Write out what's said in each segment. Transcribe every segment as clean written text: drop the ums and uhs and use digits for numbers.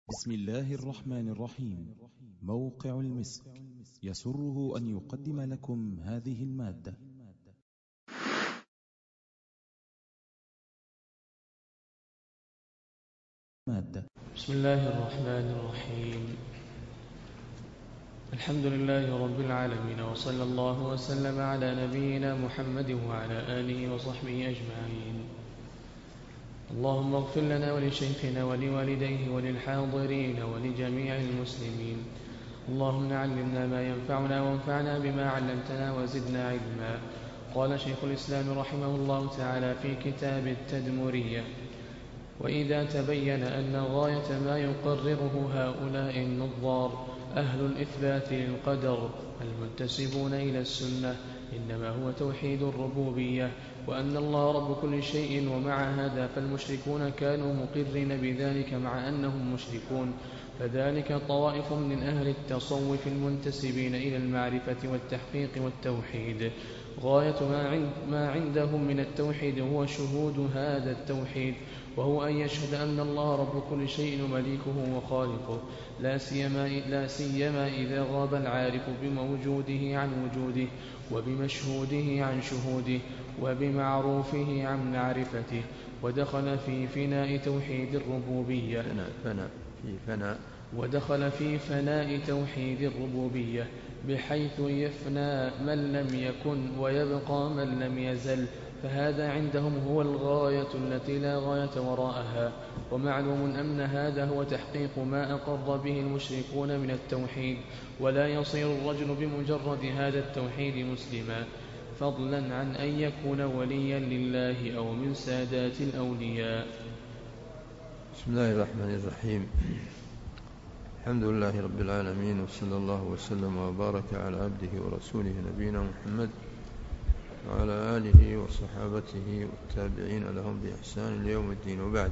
بسم الله الرحمن الرحيم. موقع المسك يسره أن يقدم لكم هذه المادة. بسم الله الرحمن الرحيم. الحمد لله رب العالمين، وصلى الله وسلم على نبينا محمد وعلى آله وصحبه أجمعين. اللهم اغفر لنا ولشيخنا ولوالديه وللحاضرين ولجميع المسلمين. اللهم علمنا ما ينفعنا وانفعنا بما علمتنا وزدنا علما. قال شيخ الإسلام رحمه الله تعالى في كتاب التدمرية: وإذا تبين أن غاية ما يقرره هؤلاء النظار أهل الإثبات للقدر المنتسبون إلى السنة إنما هو توحيد الربوبية، وأن الله رب كل شيء، ومع هذا فالمشركون كانوا مقرين بذلك مع أنهم مشركون، فذلك طوائف من أهل التصوف المنتسبين إلى المعرفة والتحقيق والتوحيد. غاية ما عندهم من التوحيد هو شهود هذا التوحيد، وهو أن يشهد أن الله رب كل شيء ومليكه وخالقه، لا سيما إذا غاب العارف بموجوده عن وجوده، وبمشهوده عن شهوده، وبمعروفه عن معرفته، ودخل في فناء توحيد الربوبية ودخل في فناء توحيد الربوبية، بحيث يفنى من لم يكن ويبقى من لم يزل، فهذا عندهم هو الغاية التي لا غاية وراءها. ومعلوم أن هذا هو تحقيق ما أقر به المشركون من التوحيد، ولا يصير الرجل بمجرد هذا التوحيد مسلما، فضلا عن أن يكون وليا لله أو من سادات الأولياء. بسم الله الرحمن الرحيم. الحمد لله رب العالمين، وصلى الله وسلم وبارك على عبده ورسوله نبينا محمد وعلى آله وصحابته والتابعين لهم بإحسان ليوم الدين. وبعد،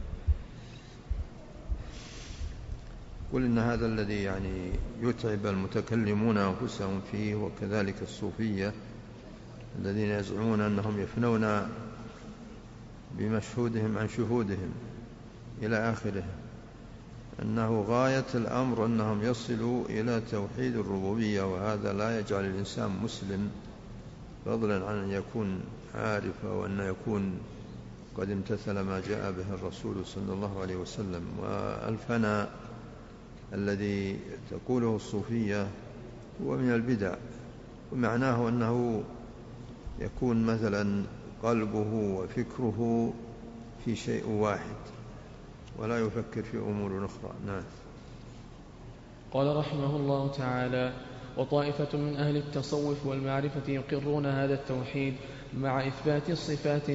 قل إن هذا الذي يتعب المتكلمون أنفسهم فيه، وكذلك الصوفية الذين يزعمون أنهم يفنون بمشهودهم عن شهودهم إلى آخره، أنه غاية الأمر أنهم يصلوا إلى توحيد الربوبية، وهذا لا يجعل الإنسان مسلم، فضلا عن أن يكون عارف وأن يكون قد امتثل ما جاء به الرسول صلى الله عليه وسلم. والفناء الذي تقوله الصوفية هو من البدع، ومعناه أنه يكون مثلا قلبه وفكره في شيء واحد ولا يفكر في أمور أخرى. نعم. قال رحمه الله تعالى: وطائفة من أهل التصوف والمعرفة يقرون هذا التوحيد مع إثبات الصفات،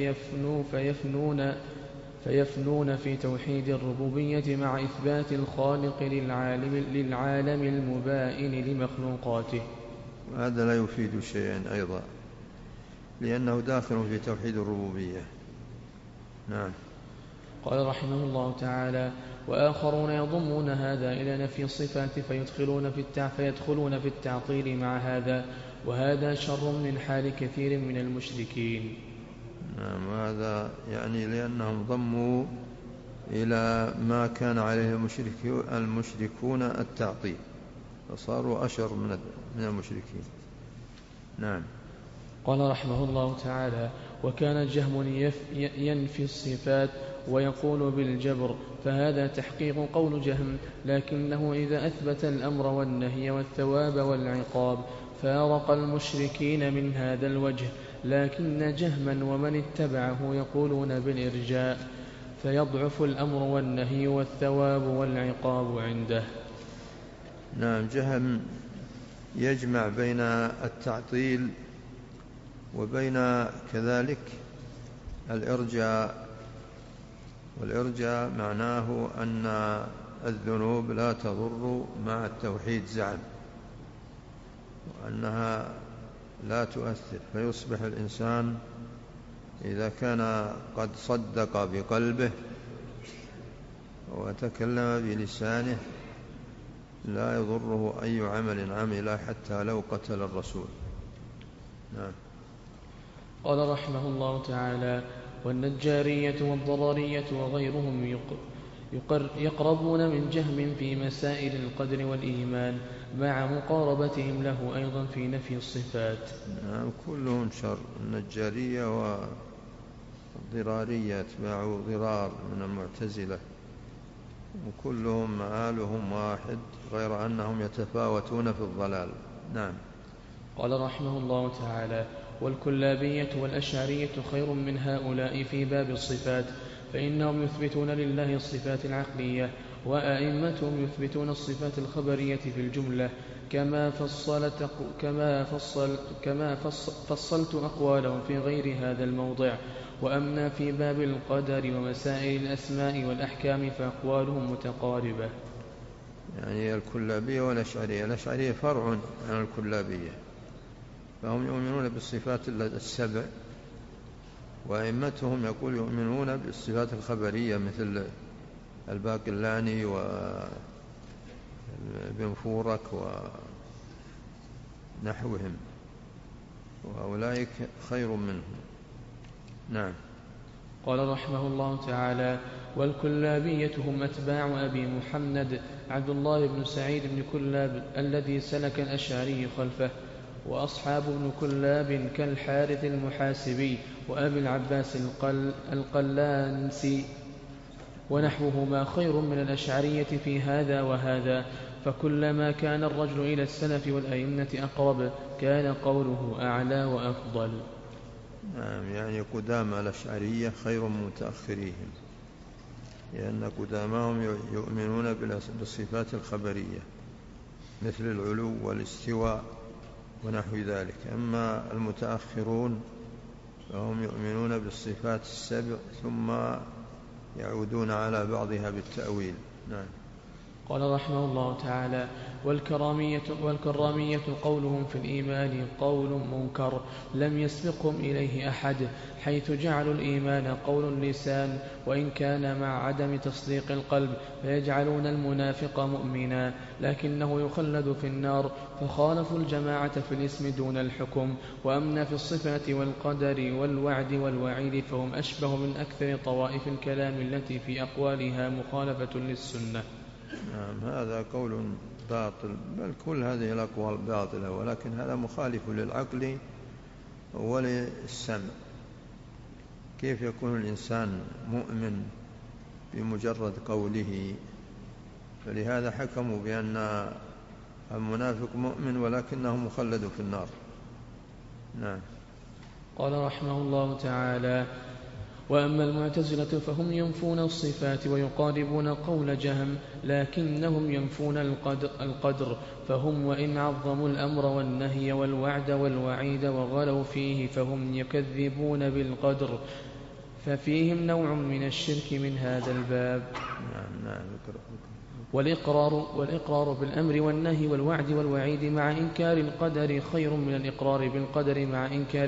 فيفنون في توحيد الربوبية مع إثبات الخالق للعالم المبائن لمخلوقاته. هذا لا يفيد شيئا أيضا، لأنه داخل في توحيد الربوبية. نعم. قال رحمه الله تعالى: وآخرون يضمون هذا إلى نفي الصفات فيدخلون في التعطيل مع هذا، وهذا شر من حال كثير من المشركين. نعم. وهذا لأنهم ضموا إلى ما كان عليه المشركون التعطيل، فصاروا أشر من المشركين. نعم. قال رحمه الله تعالى: وكان جهم ينفي الصفات ويقول بالجبر، فهذا تحقيق قول جهم، لكنه إذا أثبت الأمر والنهي والثواب والعقاب فارق المشركين من هذا الوجه، لكن جهما ومن اتبعه يقولون بالإرجاء، فيضعف الأمر والنهي والثواب والعقاب عنده. نعم. جهم يجمع بين التعطيل وبين كذلك الإرجاء، والإرجاء معناه أن الذنوب لا تضر مع التوحيد زعم، وأنها لا تؤثر، فيصبح الإنسان إذا كان قد صدق بقلبه وتكلم بلسانه لا يضره أي عمل عمل حتى لو قتل الرسول. نعم. قال رحمه الله تعالى: والنجارية والضررية وغيرهم يقربون من جهم في مسائل القدر والإيمان مع مقاربتهم له أيضا في نفي الصفات. نعم كلهم شر، النجارية والضرارية اتباع ضرار من المعتزلة، وكلهم مآلهم واحد غير أنهم يتفاوتون في الضلال. نعم. قال رحمه الله تعالى: والكلابية والأشعرية خير من هؤلاء في باب الصفات، فإنهم يثبتون لله الصفات العقلية، وأئمتهم يثبتون الصفات الخبرية في الجملة، كما فصلت أقوالهم في غير هذا الموضع. وأما في باب القدر ومسائل الأسماء والأحكام فأقوالهم متقاربة. يعني الكلابية والأشعرية، الأشعرية فرع عن الكلابية، فهم يؤمنون بالصفات السبع، وأئمتهم يقول يؤمنون بالصفات الخبرية مثل الباقلاني وابن فورك ونحوهم، وأولئك خير منهم. نعم. قال رحمه الله تعالى: والكلابية هم أتباع أبي محمد عبد الله بن سعيد بن كلاب الذي سلك الأشعري خلفه، وأصحاب ابن كلاب كالحارث المحاسبي وأبي العباس القلانسي ونحوهما خير من الأشعرية في هذا وهذا، فكلما كان الرجل إلى السلف والأئمة أقرب كان قوله أعلى وأفضل. نعم، يعني قدام الأشعرية خير من متأخريهم، لأن قدامهم يؤمنون بالصفات الخبرية مثل العلو والاستواء ونحو ذلك، أما المتأخرون فهم يؤمنون بالصفات السبع ثم يعودون على بعضها بالتأويل. نعم. قال رحمه الله تعالى: والكرامية قولهم في الإيمان قول منكر لم يسبقهم إليه أحد، حيث جعلوا الإيمان قول اللسان وإن كان مع عدم تصديق القلب، فيجعلون المنافق مؤمنا لكنه يخلد في النار، فخالفوا الجماعة في الاسم دون الحكم. وأما في الصفات والقدر والوعد والوعيد فهم أشبه من أكثر طوائف الكلام التي في أقوالها مخالفة للسنة. نعم، هذا قول باطل، بل كل هذه الأقوال باطلة، ولكن هذا مخالف للعقل وللسمع. كيف يكون الإنسان مؤمن بمجرد قوله؟ فلهذا حكموا بأن المنافق مؤمن ولكنه مخلد في النار. نعم. قال رحمه الله تعالى: وأما المعتزلة فهم ينفون الصفات ويقاربون قول جهم، لكنهم ينفون القدر، فهم وإن عظموا الأمر والنهي والوعد والوعيد وغلوا فيه فهم يكذبون بالقدر، ففيهم نوع من الشرك من هذا الباب. والإقرار بالأمر والنهي والوعد والوعيد مع إنكار القدر خير من الإقرار بالقدر مع إنكار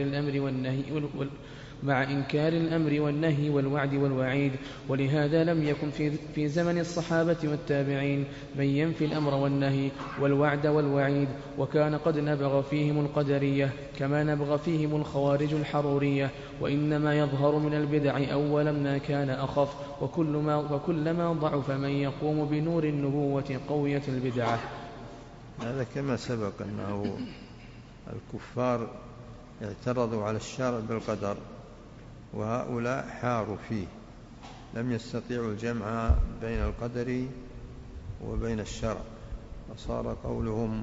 الأمر والنهي والوعد والوعيد. ولهذا لم يكن في زمن الصحابة والتابعين من ينفي الأمر والنهي والوعد والوعيد، وكان قد نبغ فيهم القدرية كما نبغ فيهم الخوارج الحرورية، وإنما يظهر من البدع أول ما كان أخف، وكلما ضعف من يقوم بنور النبوة قويت البدعة. هذا كما سبق أنه الكفار اعترضوا على الشرع بالقدر، وهؤلاء حاروا فيه، لم يستطيعوا الجمع بين القدر وبين الشرع، فصار قولهم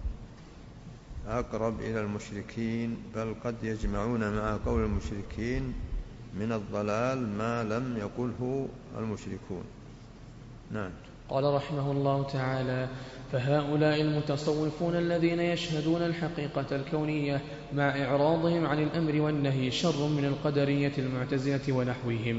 أقرب إلى المشركين، بل قد يجمعون مع قول المشركين من الضلال ما لم يقله المشركون. نعم. قال رحمه الله تعالى: فهؤلاء المتصوفون الذين يشهدون الحقيقة الكونية مع إعراضهم عن الأمر والنهي شر من القدرية المعتزلة ونحوهم،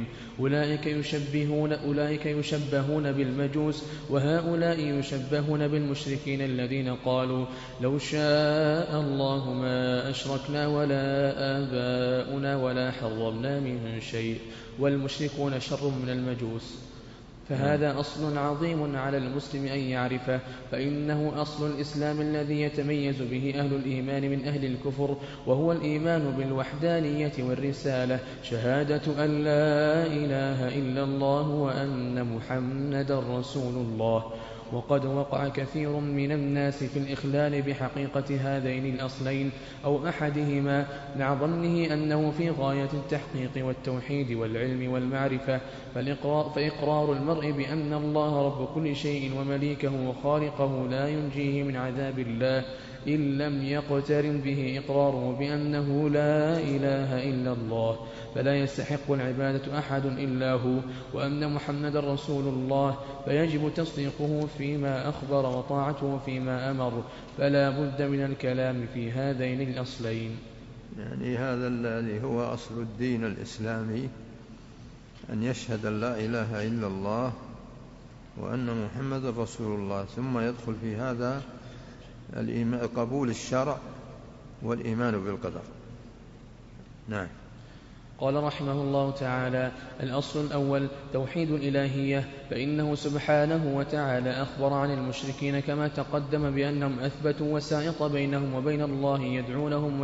أولئك يشبهون بالمجوس، وهؤلاء يشبهون بالمشركين الذين قالوا لو شاء الله ما أشركنا ولا آباؤنا ولا حرمنا من شيء، والمشركون شر من المجوس. فهذا أصل عظيم على المسلم أن يعرفه، فإنه أصل الإسلام الذي يتميز به أهل الإيمان من أهل الكفر، وهو الإيمان بالوحدانية والرسالة، شهادة أن لا إله إلا الله وأن محمدا رسول الله. وقد وقع كثير من الناس في الإخلال بحقيقة هذين الأصلين أو أحدهما، مع ظنه أنه في غاية التحقيق والتوحيد والعلم والمعرفة، فإقرار المرء بأن الله رب كل شيء ومليكه وخالقه لا ينجيه من عذاب الله إن لم يقترن به إقراره بأنه لا إله إلا الله، فلا يستحق العبادة أحد إلا هو، وأن محمد رسول الله، فيجب تصديقه فيما أخبر وطاعته فيما أمر، فلا بد من الكلام في هذين الأصلين. يعني هذا الذي هو أصل الدين الإسلامي، أن يشهد أن لا إله إلا الله وأن محمد رسول الله، ثم يدخل في هذا قبول الشرع والإيمان بالقدر. نعم. قال رحمه الله تعالى: الأصل الأول توحيد الإلهية، فإنه سبحانه وتعالى أخبر عن المشركين كما تقدم بأنهم أثبتوا وسائط بينهم وبين الله يدعونهم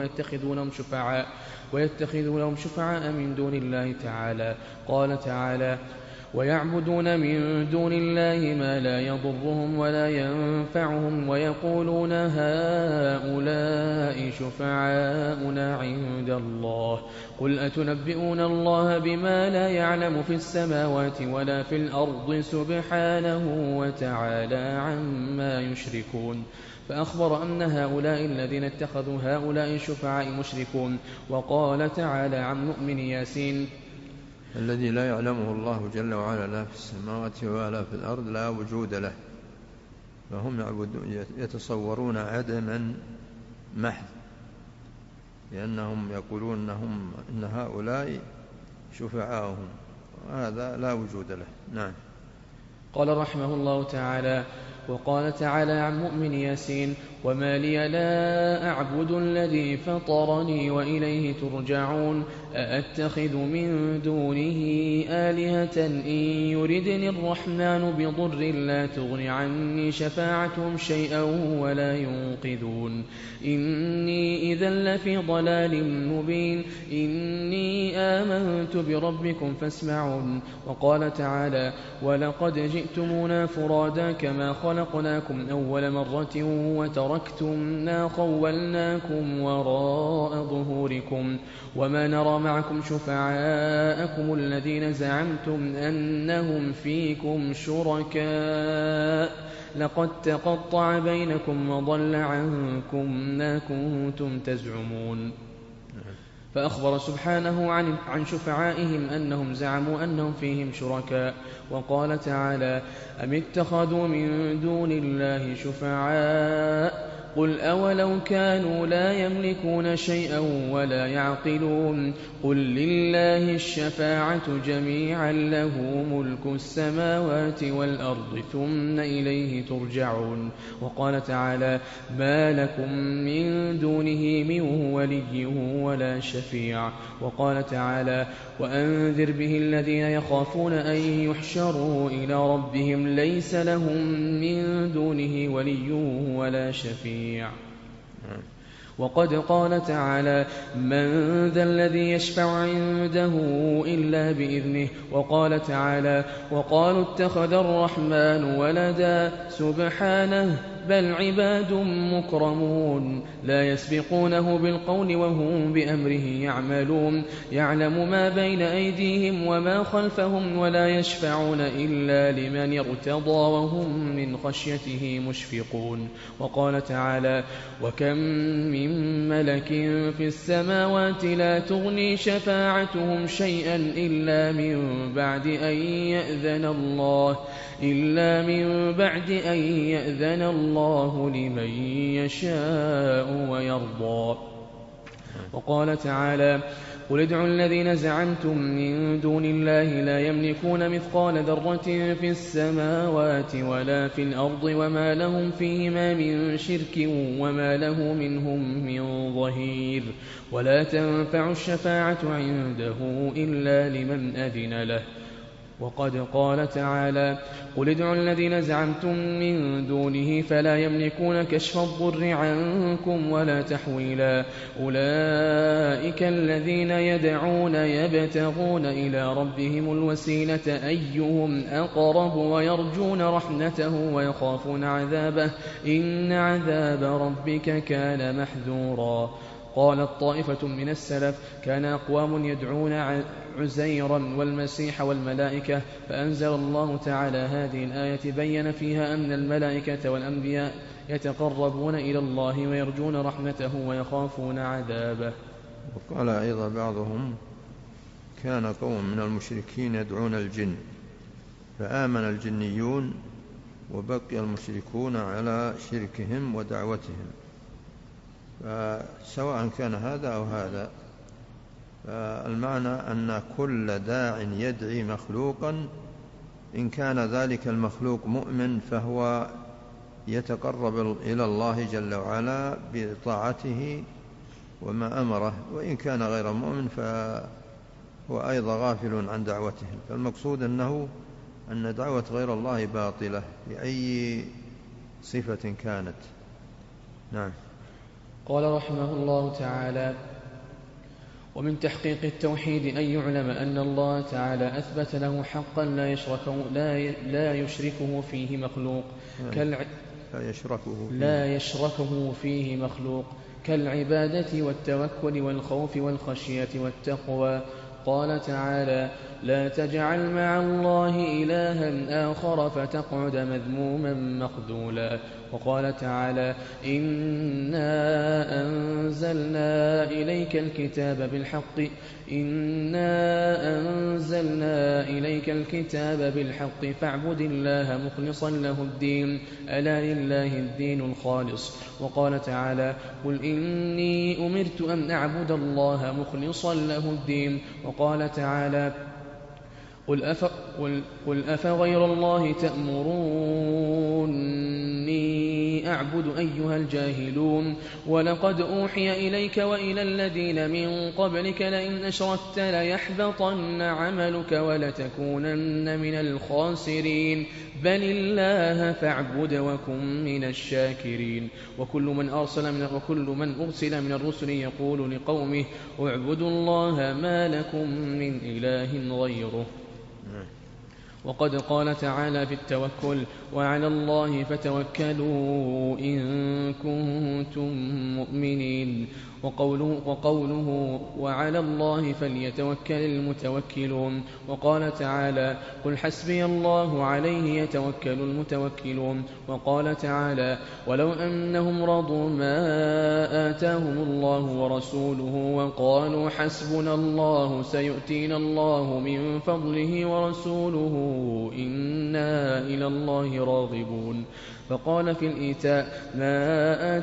ويتخذونهم شفعاء من دون الله تعالى. قال تعالى: ويعبدون من دون الله ما لا يضرهم ولا ينفعهم ويقولون هؤلاء شفعاؤنا عند الله، قل أتنبئون الله بما لا يعلم في السماوات ولا في الأرض سبحانه وتعالى عما يشركون. فأخبر أن هؤلاء الذين اتخذوا هؤلاء الشفعاء مشركون. وقال تعالى عن مؤمن ياسين: الذي لا يعلمه الله جل وعلا لا في السماوات ولا في الأرض لا وجود له، فهم يتصورون عدما محض، لأنهم يقولون إن هؤلاء شفعاؤهم، وهذا لا وجود له. نعم. قال رحمه الله تعالى: وقال تعالى عن مؤمن ياسين: وما لي لا أعبد الذي فطرني وإليه ترجعون، أأتخذ من دونه آلهة إن يردني الرحمن بضر لا تغن عني شفاعتهم شيئا ولا ينقذون، إني إذا لفي ضلال مبين، إني آمنت بربكم فاسمعون. وقال تعالى: ولقد جئتمونا فرادا كما خلقناكم أول مرة وتركتم ما خولناكم وراء ظهوركم وما نرى معكم شفعاءكم الذين زعمتم أنهم فيكم شركاء، لقد تقطع بينكم وضل عنكم ما كنتم تزعمون. فأخبر سبحانه عن شفعائهم أنهم زعموا أنهم فيهم شركاء. وقال تعالى: أم اتخذوا من دون الله شفعاء، قل أولو كانوا لا يملكون شيئا ولا يعقلون، قل لله الشفاعة جميعا له ملك السماوات والأرض ثم إليه ترجعون. وقال تعالى: ما لكم من دونه من ولي ولا شفيع. وقال تعالى: وأنذر به الذين يخافون أن يحشروا إلى ربهم ليس لهم من دونه ولي ولا شفيع. وقد قال تعالى: من ذا الذي يشفع عنده إلا بإذنه. وقال تعالى: وقالوا اتخذ الرحمن ولدا، سبحانه بل عباد مكرمون لا يسبقونه بالقول وهم بأمره يعملون، يعلم ما بين أيديهم وما خلفهم ولا يشفعون إلا لمن ارتضى وهم من خشيته مشفقون. وقال تعالى: وكم من ملك في السماوات لا تغني شفاعتهم شيئا إلا من بعد أن يأذن الله لمن يشاء ويرضى. وقال تعالى: قل ادعوا الذين زعمتم من دون الله لا يملكون مثقال ذرة في السماوات ولا في الأرض وما لهم فيهما من شرك وما له منهم من ظهير، ولا تنفع الشفاعة عنده إلا لمن أذن له. وقد قال تعالى: قل ادعوا الذين زعمتم من دونه فلا يملكون كشف الضر عنكم ولا تحويلا أولئك الذين يدعون يبتغون إلى ربهم الوسيلة أيهم أقرب ويرجون رحمته ويخافون عذابه إن عذاب ربك كان محذورا. قالت طائفة من السلف: كان أقوام يدعون عزيرا والمسيح والملائكة، فأنزل الله تعالى هذه الآية بين فيها أن الملائكة والأنبياء يتقربون إلى الله ويرجون رحمته ويخافون عذابه. وقال أيضا بعضهم: كان قوم من المشركين يدعون الجن فآمن الجنيون وبقي المشركون على شركهم ودعوتهم. فسواء كان هذا أو هذا، فالمعنى أن كل داع يدعي مخلوقا إن كان ذلك المخلوق مؤمن فهو يتقرب إلى الله جل وعلا بطاعته وما أمره، وإن كان غير مؤمن فهو أيضا غافل عن دعوتهم. فالمقصود أن دعوة غير الله باطلة بأي صفة كانت. نعم. قال رحمه الله تعالى: ومن تحقيق التوحيد أن يعلم أن الله تعالى أثبت له حقا لا يشركه فيه مخلوق لا يشركه فيه مخلوق كالعبادة والتوكل والخوف والخشية والتقوى. قال تعالى: لا تجعل مع الله إلها آخر فتقعد مذموما مخذولا. وقال تعالى: إنا أنزلنا إليك الكتاب بالحق فاعبد الله مخلصا له الدين ألا لله الدين الخالص. وقال تعالى: قل إني أمرت أن أعبد الله مخلصا له الدين. وقال تعالى: قل أفغير الله تأمروني أعبد أيها الجاهلون. ولقد أوحي إليك وإلى الذين من قبلك لئن أشركت ليحبطن عملك ولتكونن من الخاسرين بل الله فاعبد وكن من الشاكرين. وكل من أرسل من الرسل يقول لقومه اعبدوا الله ما لكم من إله غيره. وقد قال تعالى في التوكل: وعلى الله فتوكلوا إن كنتم مؤمنين. وقوله وعلى الله فليتوكل المتوكلون. وقال تعالى: قل حسبي الله عليه يتوكل المتوكلون. وقال تعالى: ولو أنهم رضوا ما آتاهم الله ورسوله وقالوا حسبنا الله سيؤتينا الله من فضله ورسوله إنا إلى الله راغبون. فقال في الإيتاء ما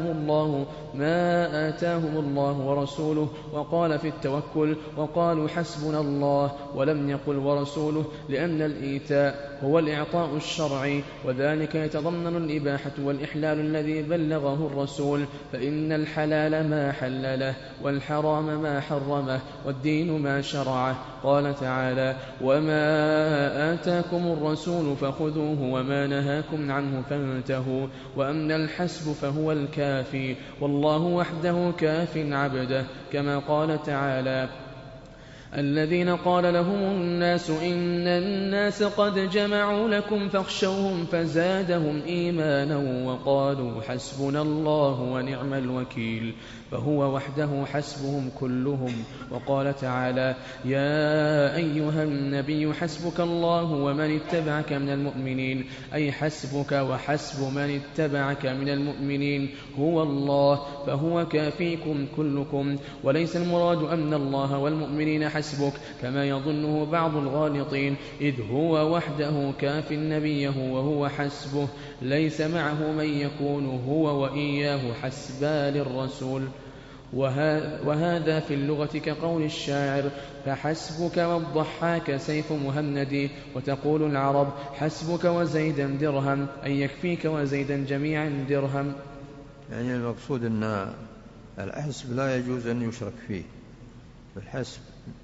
آتاهم الله ورسوله. وقال في التوكل وقالوا حسبنا الله ولم يقل ورسوله، لأن الإيتاء هو الإعطاء الشرعي، وذلك يتضمن الإباحة والإحلال الذي بلغه الرسول، فإن الحلال ما حلله والحرام ما حرمه والدين ما شرعه. قال تعالى: وما آتاكم الرسول فخذوه وما نهاكم عنه فانتهوا وأن الحسب فهو الكافي والله وحده كاف عبده. كما قال تعالى: الذين قال لهم الناس إن الناس قد جمعوا لكم فاخشوهم فزادهم إيمانا وقالوا حسبنا الله ونعم الوكيل، فهو وحده حسبهم كلهم. وقال تعالى: يا أيها النبي حسبك الله ومن اتبعك من المؤمنين، أي حسبك وحسب من اتبعك من المؤمنين هو الله، فهو كافيكم كلكم. وليس المراد أن الله والمؤمنين حسبك كما يظنه بعض الغالطين، إذ هو وحده كاف نبيه وهو حسبه، ليس معه من يكون هو وإياه حسبا للرسول. وهذا في اللغة كقول الشاعر: فحسبك والضحاك سيف مهندي. وتقول العرب: حسبك وزيدا درهم، أي يكفيك وزيدا جميعا درهم. يعني المقصود أن الحسب لا يجوز أن يشرك فيه، الحسب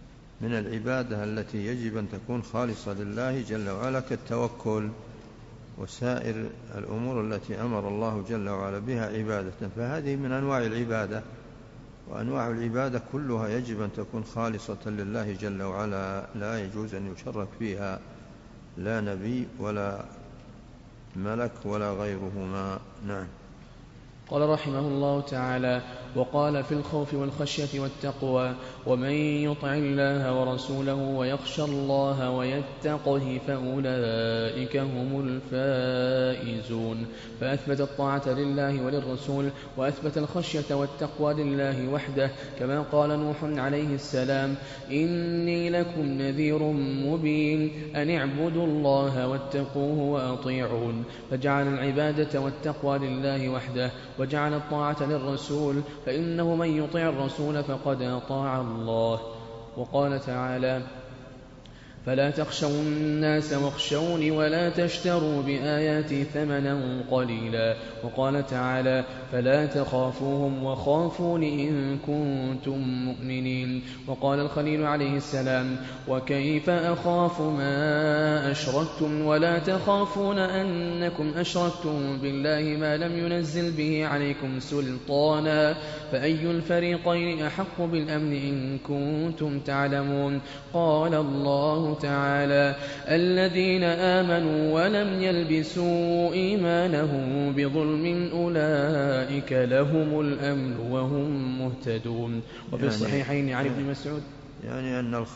من العبادة التي يجب أن تكون خالصة لله جل وعلا كالتوكل وسائر الأمور التي أمر الله جل وعلا بها عبادة، فهذه من أنواع العبادة، وأنواع العبادة كلها يجب أن تكون خالصة لله جل وعلا، لا يجوز أن يشرك فيها لا نبي ولا ملك ولا غيرهما. نعم. قال رحمه الله تعالى: وقال في الخوف والخشية والتقوى: ومن يطع الله ورسوله ويخشى الله ويتقه فأولئك هم الفائزون. فأثبت الطاعة لله وللرسول، وأثبت الخشية والتقوى لله وحده، كما قال نوح عليه السلام: إني لكم نذير مبين أن اعبدوا الله واتقوه وأطيعون. فجعل العبادة والتقوى لله وحده، وجعل الطاعة للرسول، فإنه من يطع الرسول فقد أطاع الله. وقال تعالى: فلا تخشوا الناس واخشوني ولا تشتروا بآياتي ثمنا قليلا. وقال تعالى: فلا تخافوهم وخافون إن كنتم مؤمنين. وقال الخليل عليه السلام: وكيف أخاف ما أشركتم ولا تخافون أنكم أشركتم بالله ما لم ينزل به عليكم سلطانا، فأي الفريقين أحق بالأمن إن كنتم تعلمون. قال الله تعالى: الذين آمنوا ولم يلبسوا إيمانهم بظلم أولئك لهم الأمن وهم مهتدون. وفي الصحيحين عن ابن مسعود يعني أن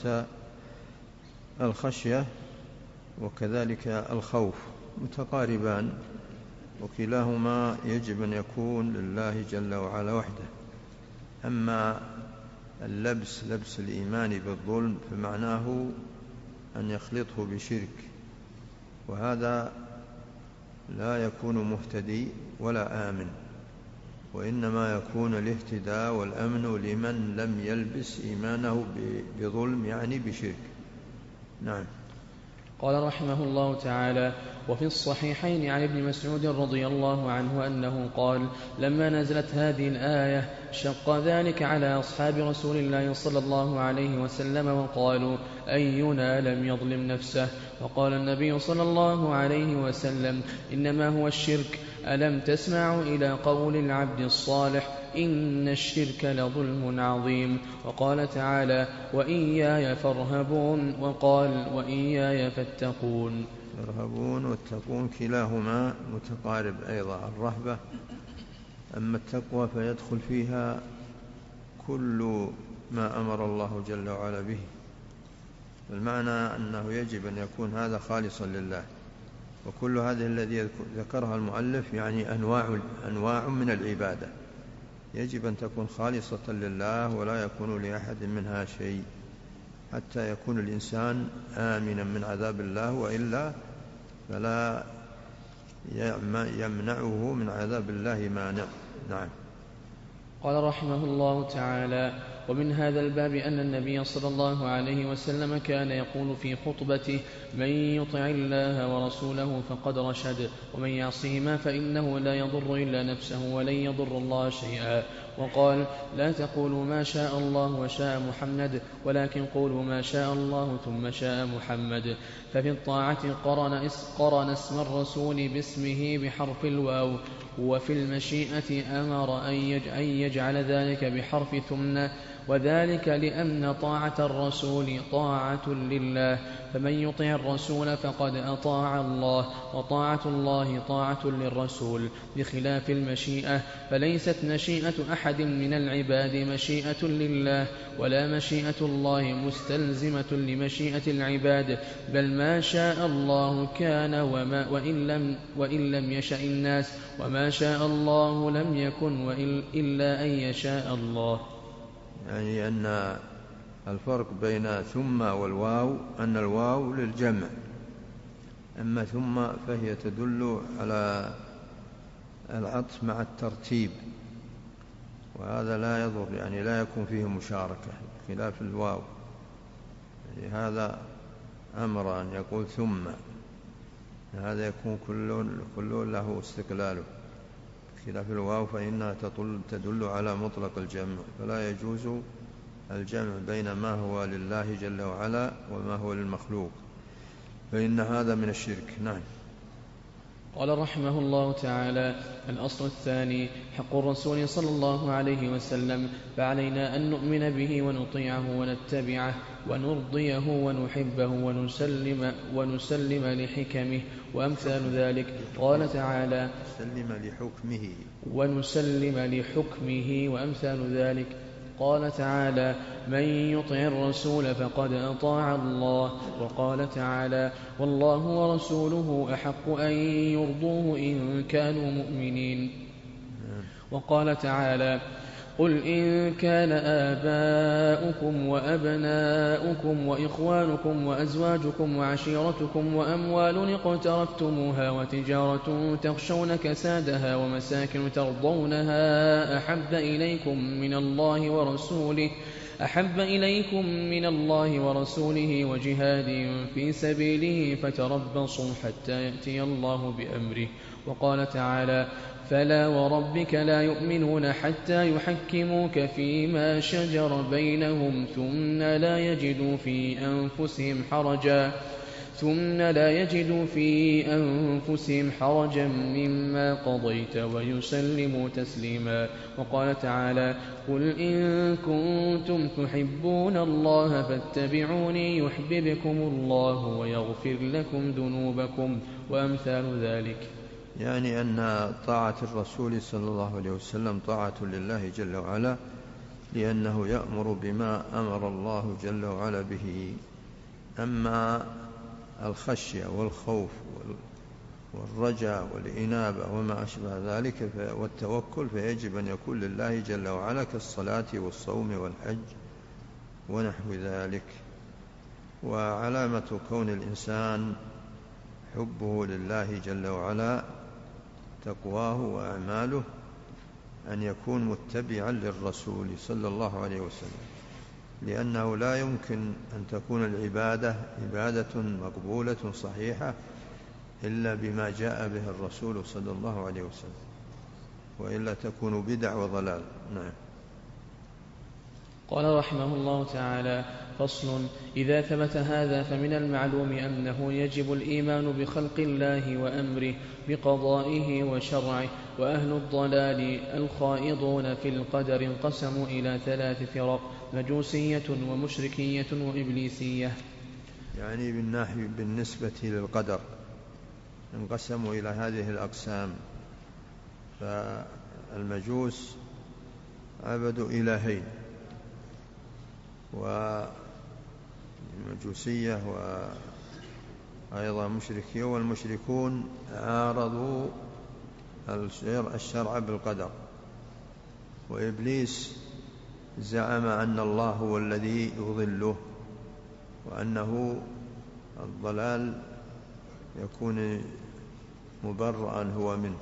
الخشية وكذلك الخوف متقاربان، وكلاهما يجب أن يكون لله جل وعلا وحده. أما لبس الإيمان بالظلم فمعناه أن يخلطه بشرك، وهذا لا يكون مهتدي ولا آمن، وإنما يكون الاهتداء والأمن لمن لم يلبس إيمانه بظلم يعني بشرك. نعم. قال رحمه الله تعالى: وفي الصحيحين عن ابن مسعود رضي الله عنه أنه قال: لما نزلت هذه الآية شق ذلك على أصحاب رسول الله صلى الله عليه وسلم، وقالوا: أينا لم يظلم نفسه؟ وقال النبي صلى الله عليه وسلم: إنما هو الشرك. ألم تسمعوا إلى قول العبد الصالح: إن الشرك لظلم عظيم. وقال تعالى: وإياي فارهبون. وقال: وإياي فاتقون. يرهبون والتقون كلاهما متقارب أيضا. الرهبة أما التقوى فيدخل فيها كل ما أمر الله جل وعلا به، المعنى أنه يجب أن يكون هذا خالصا لله. وكل هذه الذي ذكرها المؤلف يعني أنواع من العبادة يجب أن تكون خالصة لله ولا يكون لأحد منها شيء، حتى يكون الإنسان آمنا من عذاب الله، وإلا فلا يمنعه من عذاب الله مانع. نعم. قال رحمه الله تعالى: ومن هذا الباب أن النبي صلى الله عليه وسلم كان يقول في خطبته: من يطع الله ورسوله فقد رشد، ومن يعصهما فإنه لا يضر إلا نفسه ولن يضر الله شيئا. وقال: لا تقولوا ما شاء الله وشاء محمد، ولكن قولوا ما شاء الله ثم شاء محمد. ففي الطاعة قرن اسم الرسول باسمه بحرف الواو، وفي المشيئة أمر أن يجعل ذلك بحرف ثم، وذلك لأن طاعة الرسول طاعة لله، فمن يطع الرسول فقد أطاع الله، وطاعة الله طاعة للرسول، بخلاف المشيئة، فليست مشيئة أحد من العباد مشيئة لله، ولا مشيئة الله مستلزمة لمشيئة العباد، بل ما شاء الله كان وإن لم يشأ الناس، وما شاء الله لم يكن إلا أن يشاء الله. يعني أن الفرق بين ثم والواو أن الواو للجمع، أما ثم فهي تدل على العطف مع الترتيب، وهذا لا يضر، يعني لا يكون فيه مشاركة خلاف الواو. يعني هذا أمر أن يقول ثم، هذا يكون كل له استقلاله، خلاف الواو فإنها تدل على مطلق الجمع، فلا يجوز الجمع بين ما هو لله جل وعلا وما هو للمخلوق، فإن هذا من الشرك. نعم. قال رحمه الله تعالى: الأصل الثاني حق الرسول صلى الله عليه وسلم، فعلينا أن نؤمن به ونطيعه ونتبعه ونرضيه ونحبه ونسلم لحكمه وأمثال ذلك. قال تعالى: ونسلم لحكمه وأمثال ذلك. قال تعالى: من يطع الرسول فقد أطاع الله. وقال تعالى: والله ورسوله أحق أن يرضوه إن كانوا مؤمنين. وقال تعالى: قل إن كان آباؤكم وأبناؤكم وإخوانكم وأزواجكم وعشيرتكم وأموال اقترفتموها وتجارة تخشون كسادها ومساكن ترضونها أحب إليكم من الله ورسوله وجهاد في سبيله فتربصوا حتى يأتي الله بأمره. وقال تعالى: فلا وربك لا يؤمنون حتى يحكموك فيما شجر بينهم ثم لا يجدوا في أنفسهم حرجا مما قضيت ويسلموا تسليما. وقال تعالى: قل إن كنتم تحبون الله فاتبعوني يحببكم الله ويغفر لكم ذنوبكم وأمثال ذلك. يعني أن طاعة الرسول صلى الله عليه وسلم طاعة لله جل وعلا، لأنه يأمر بما أمر الله جل وعلا به. أما الخشية والخوف والرجاء والإنابة وما أشبه ذلك والتوكل فيجب أن يكون لله جل وعلا، كالصلاة والصوم والحج ونحو ذلك. وعلامة كون الإنسان حبه لله جل وعلا تقواه وأعماله أن يكون متبعا للرسول صلى الله عليه وسلم، لأنه لا يمكن أن تكون العبادة عبادة مقبولة صحيحة إلا بما جاء به الرسول صلى الله عليه وسلم، وإلا تكون بدع وضلال. نعم. قال رحمه الله تعالى: فصل: إذا ثبت هذا فمن المعلوم أنه يجب الإيمان بخلق الله وأمره بقضائه وشرعه. وأهل الضلال الخائضون في القدر انقسموا إلى 3 فرق: مجوسية ومشركية وإبليسية. يعني بالنسبة للقدر انقسموا إلى هذه الأقسام. فالمجوس عبدوا إلهين، ومجوسية وأيضا مشركية، والمشركون عارضوا الشرع بالقدر. وإبليس زعم أن الله هو الذي يضله، وأنه الضلال يكون مبرأ هو منه.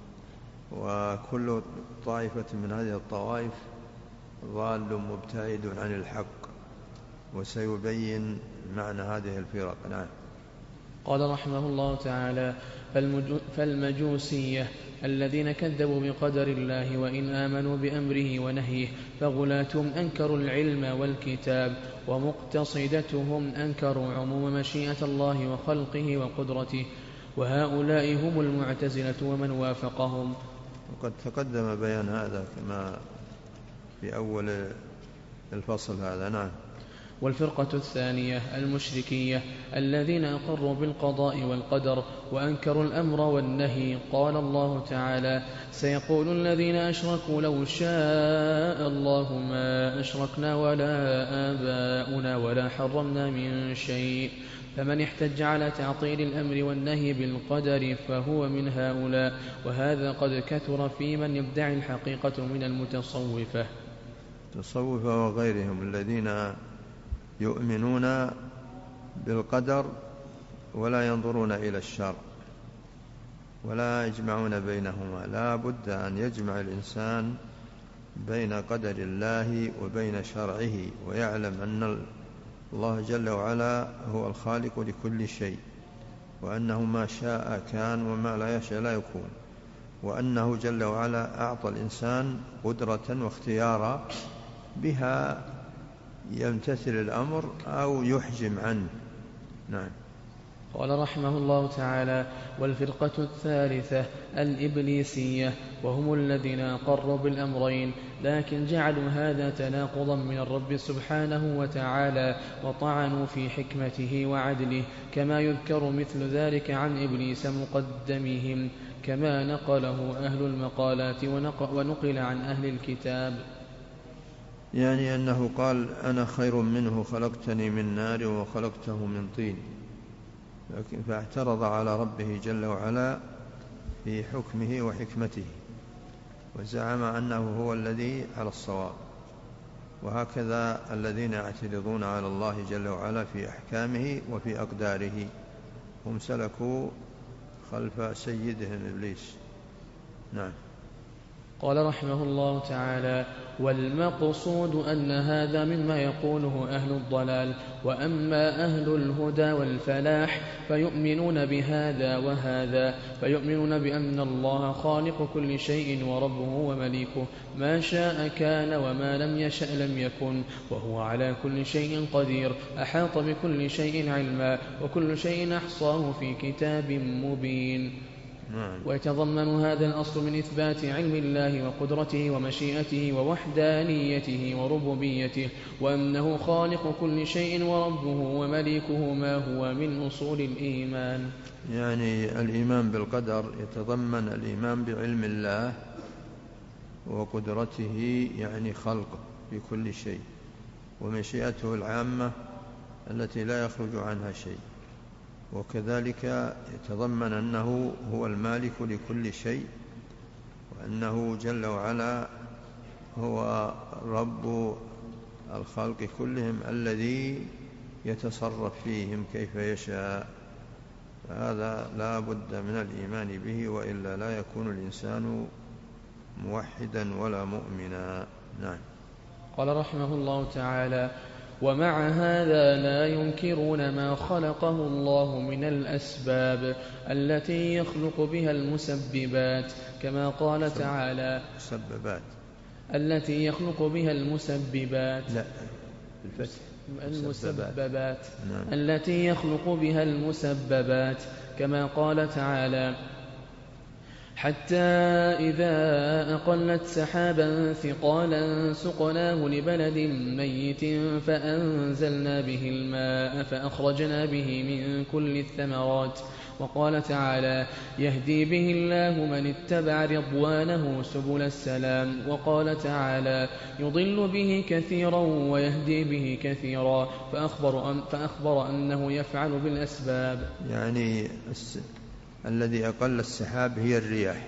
وكل طائفة من هذه الطوائف ضال مبتعد عن الحق، وسيبين معنى هذه الفرق. نعم. قال رحمه الله تعالى: فالمجوسية الذين كذبوا بقدر الله وإن آمنوا بأمره ونهيه، فغلاتهم أنكروا العلم والكتاب، ومقتصدتهم أنكروا عموم مشيئة الله وخلقه وقدرته، وهؤلاء هم المعتزلة ومن وافقهم. وقد تقدم بيان هذا كما في أول الفصل هذا. نعم. والفرقة الثانية المشركية الذين أقروا بالقضاء والقدر وأنكروا الأمر والنهي. قال الله تعالى: سيقول الذين أشركوا لو شاء الله ما أشركنا ولا آباؤنا ولا حرمنا من شيء. فمن احتج على تعطيل الأمر والنهي بالقدر فهو من هؤلاء، وهذا قد كثر في من يدعي الحقيقة من المتصوفة وغيرهم الذين يؤمنون بالقدر ولا ينظرون إلى الشر ولا يجمعون بينهما. لا بد أن يجمع الإنسان بين قدر الله وبين شرعه، ويعلم أن الله جل وعلا هو الخالق لكل شيء، وأنه ما شاء كان وما لا يشاء لا يكون، وأنه جل وعلا أعطى الإنسان قدرة واختيارا بها يمتثل الأمر أو يحجم عنه. نعم. قال رحمه الله تعالى: والفرقة الثالثة الإبليسية، وهم الذين أقروا بالأمرين لكن جعلوا هذا تناقضا من الرب سبحانه وتعالى وطعنوا في حكمته وعدله، كما يذكر مثل ذلك عن إبليس مقدمهم كما نقله أهل المقالات ونقل عن أهل الكتاب. يعني أنه قال: أنا خير منه، خلقتني من نار وخلقته من طين، لكن فاعترض على ربه جل وعلا في حكمه وحكمته، وزعم أنه هو الذي على الصواب. وهكذا الذين يعترضون على الله جل وعلا في أحكامه وفي أقداره هم سلكوا خلف سيدهم إبليس. نعم. قال رحمه الله تعالى: والمقصود أن هذا مما يقوله أهل الضلال، وأما أهل الهدى والفلاح فيؤمنون بهذا وهذا، فيؤمنون بأن الله خالق كل شيء وربه ومليكه، ما شاء كان وما لم يشأ لم يكن، وهو على كل شيء قدير، أحاط بكل شيء علما، وكل شيء أحصاه في كتاب مبين. ويتضمن هذا الأصل من إثبات علم الله وقدرته ومشيئته ووحدانيته وربوبيته، وأنه خالق كل شيء وربه ومليكه، ما هو من أصول الإيمان. يعني الإيمان بالقدر يتضمن الإيمان بعلم الله وقدرته، يعني خلقه بكل شيء، ومشيئته العامة التي لا يخرج عنها شيء، وكذلك يتضمن أنه هو المالك لكل شيء، وأنه جل وعلا هو رب الخلق كلهم الذي يتصرف فيهم كيف يشاء. فهذا لا بد من الإيمان به، وإلا لا يكون الإنسان موحدا ولا مؤمنا. نعم. قال رحمه الله تعالى: ومع هذا لا ينكرون ما خلقه الله من الأسباب التي يخلق بها المسببات، كما قال تعالى: التي يخلق بها المسببات، لا المسببات، التي يخلق بها المسببات، كما قال تعالى: حتى إذا أقلت سحابا ثقالا سقناه لبلد ميت فأنزلنا به الماء فأخرجنا به من كل الثمرات. وقال تعالى: يهدي به الله من اتبع رضوانه سبل السلام. وقال تعالى: يضل به كثيرا ويهدي به كثيرا، فأخبر أنه يفعل بالأسباب. يعني الذي أقل السحاب هي الرياح،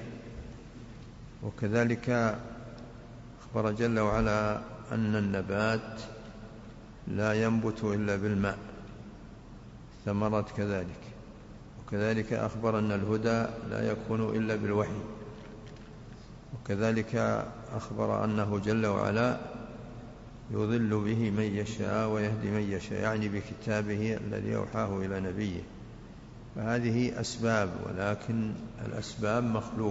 وكذلك أخبر جل وعلا أن النبات لا ينبت إلا بالماء، ثمرات كذلك. وكذلك أخبر أن الهدى لا يكون إلا بالوحي. وكذلك أخبر أنه جل وعلا يضل به من يشاء ويهدي من يشاء، يعني بكتابه الذي أوحاه إلى نبيه. فهذه أسباب، ولكن الأسباب